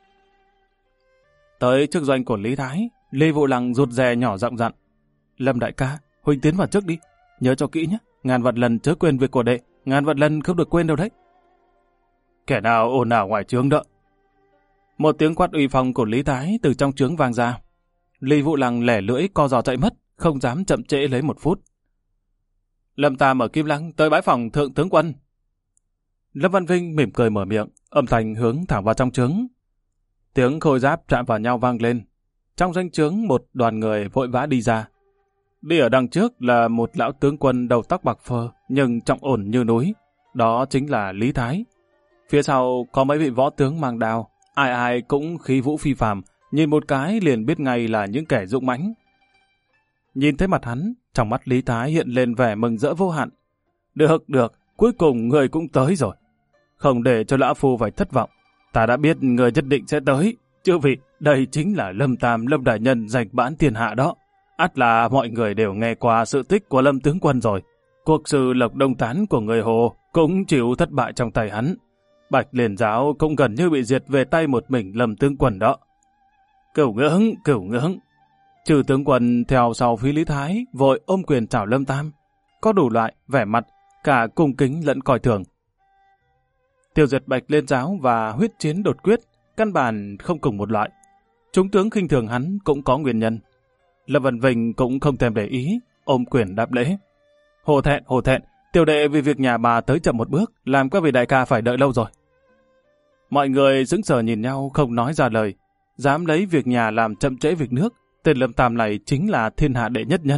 Tới trước doanh của Lý Thái, Lý Vũ Lăng rụt rè nhỏ giọng dặn. Lâm đại ca, huynh tiến vào trước đi, nhớ cho kỹ nhé, ngàn vạn lần chớ quên việc của đệ, ngàn vạn lần không được quên đâu đấy. Kẻ nào ồn ào ngoài trướng đó. Một tiếng quát uy phong của Lý Thái từ trong trướng vang ra. Lý Vũ Lăng lẻ lưỡi co giò chạy mất, không dám chậm trễ lấy 1 phút. Lâm Tam ở Kim Lăng tới bãi phòng thượng tướng quân. Lâm Văn Vinh mỉm cười mở miệng, âm thanh hướng thẳng vào trong trướng. Tiếng khôi giáp chạm vào nhau vang lên. Trong doanh trướng một đoàn người vội vã đi ra. Đi ở đằng trước là một lão tướng quân đầu tóc bạc phơ nhưng trọng ổn như núi. Đó chính là Lý Thái. Phía sau có mấy vị võ tướng mang đao, ai ai cũng khí vũ phi phàm, nhìn một cái liền biết ngay là những kẻ dũng mãnh. Nhìn thấy mặt hắn, trong mắt Lý Thái hiện lên vẻ mừng rỡ vô hạn. Được, cuối cùng người cũng tới rồi. Không để cho lão phu phải thất vọng. Ta đã biết người nhất định sẽ tới. Chư vị, đây chính là Lâm Tam, Lâm đại nhân giành bán thiên hạ đó. Ắt là mọi người đều nghe qua sự tích của Lâm tướng quân rồi. Cuộc sự lộc đông tán của người Hồ cũng chịu thất bại trong tay hắn. Bạch Liên giáo cũng gần như bị diệt về tay một mình Lâm tướng quân đó. Cửu ngưỡng. Trừ tướng quân theo sau phía Lý Thái, vội ôm quyền chào Lâm Tam. Có đủ loại, vẻ mặt, cả cung kính lẫn coi thường. Tiêu diệt Bạch Liên giáo và huyết chiến đột quyết, căn bản không cùng một loại. Chúng tướng khinh thường hắn cũng có nguyên nhân. Lâm Văn Vinh cũng không thèm để ý, ôm quyền đáp lễ. Hổ thẹn, tiểu đệ vì việc nhà bà tới chậm một bước, làm các vị đại ca phải đợi lâu rồi. Mọi người sững sờ nhìn nhau không nói ra lời. Dám lấy việc nhà làm chậm trễ việc nước, tên Lâm Tam này chính là thiên hạ đệ nhất nhân,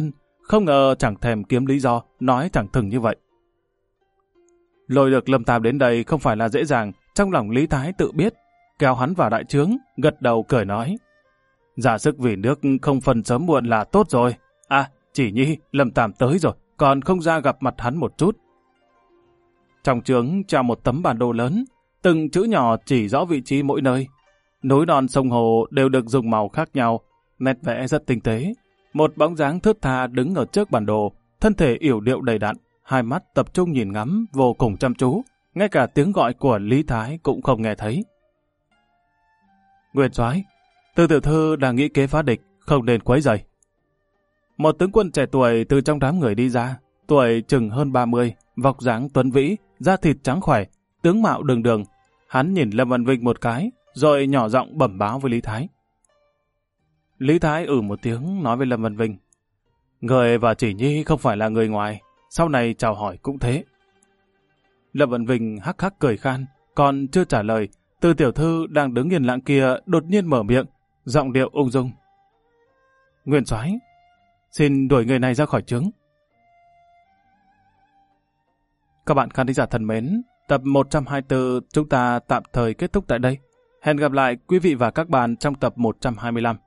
không ngờ chẳng thèm kiếm lý do, nói thẳng thừng như vậy. Lôi được Lâm Tam đến đây không phải là dễ dàng, trong lòng Lý Thái tự biết, kéo hắn vào đại trướng, gật đầu cười nói. Giả sức vì nước không phần sớm muộn là tốt rồi. À, chỉ nhi, Lâm Tam tới rồi, còn không ra gặp mặt hắn một chút. Trong trướng treo một tấm bản đồ lớn, từng chữ nhỏ chỉ rõ vị trí mỗi nơi. Núi non sông hồ đều được dùng màu khác nhau, nét vẽ rất tinh tế. Một bóng dáng thướt tha đứng ở trước bản đồ, thân thể yểu điệu đầy đặn, hai mắt tập trung nhìn ngắm vô cùng chăm chú, ngay cả tiếng gọi của Lý Thái cũng không nghe thấy. Nguyên soái, Tư tiểu thư đang nghĩ kế phá địch, không nên quấy rầy. Một tướng quân trẻ tuổi từ trong đám người đi ra, tuổi chừng hơn 30, vóc dáng tuấn vĩ, da thịt trắng khỏe, tướng mạo đường đường. Hắn nhìn Lâm Văn Vinh một cái, rồi nhỏ giọng bẩm báo với Lý Thái. Lý Thái một tiếng nói với Lâm Văn Vinh. Người và Chỉ Nhi không phải là người ngoài, sau này chào hỏi cũng thế. Lâm Văn Vinh hắc hắc cười khan, còn chưa trả lời, Tư tiểu thư đang đứng yên lặng kia đột nhiên mở miệng, giọng điệu ung dung. Nguyên soái, xin đuổi người này ra khỏi trướng. Các bạn khán thính giả thân mến, tập 124 chúng ta tạm thời kết thúc tại đây. Hẹn gặp lại quý vị và các bạn trong tập 125.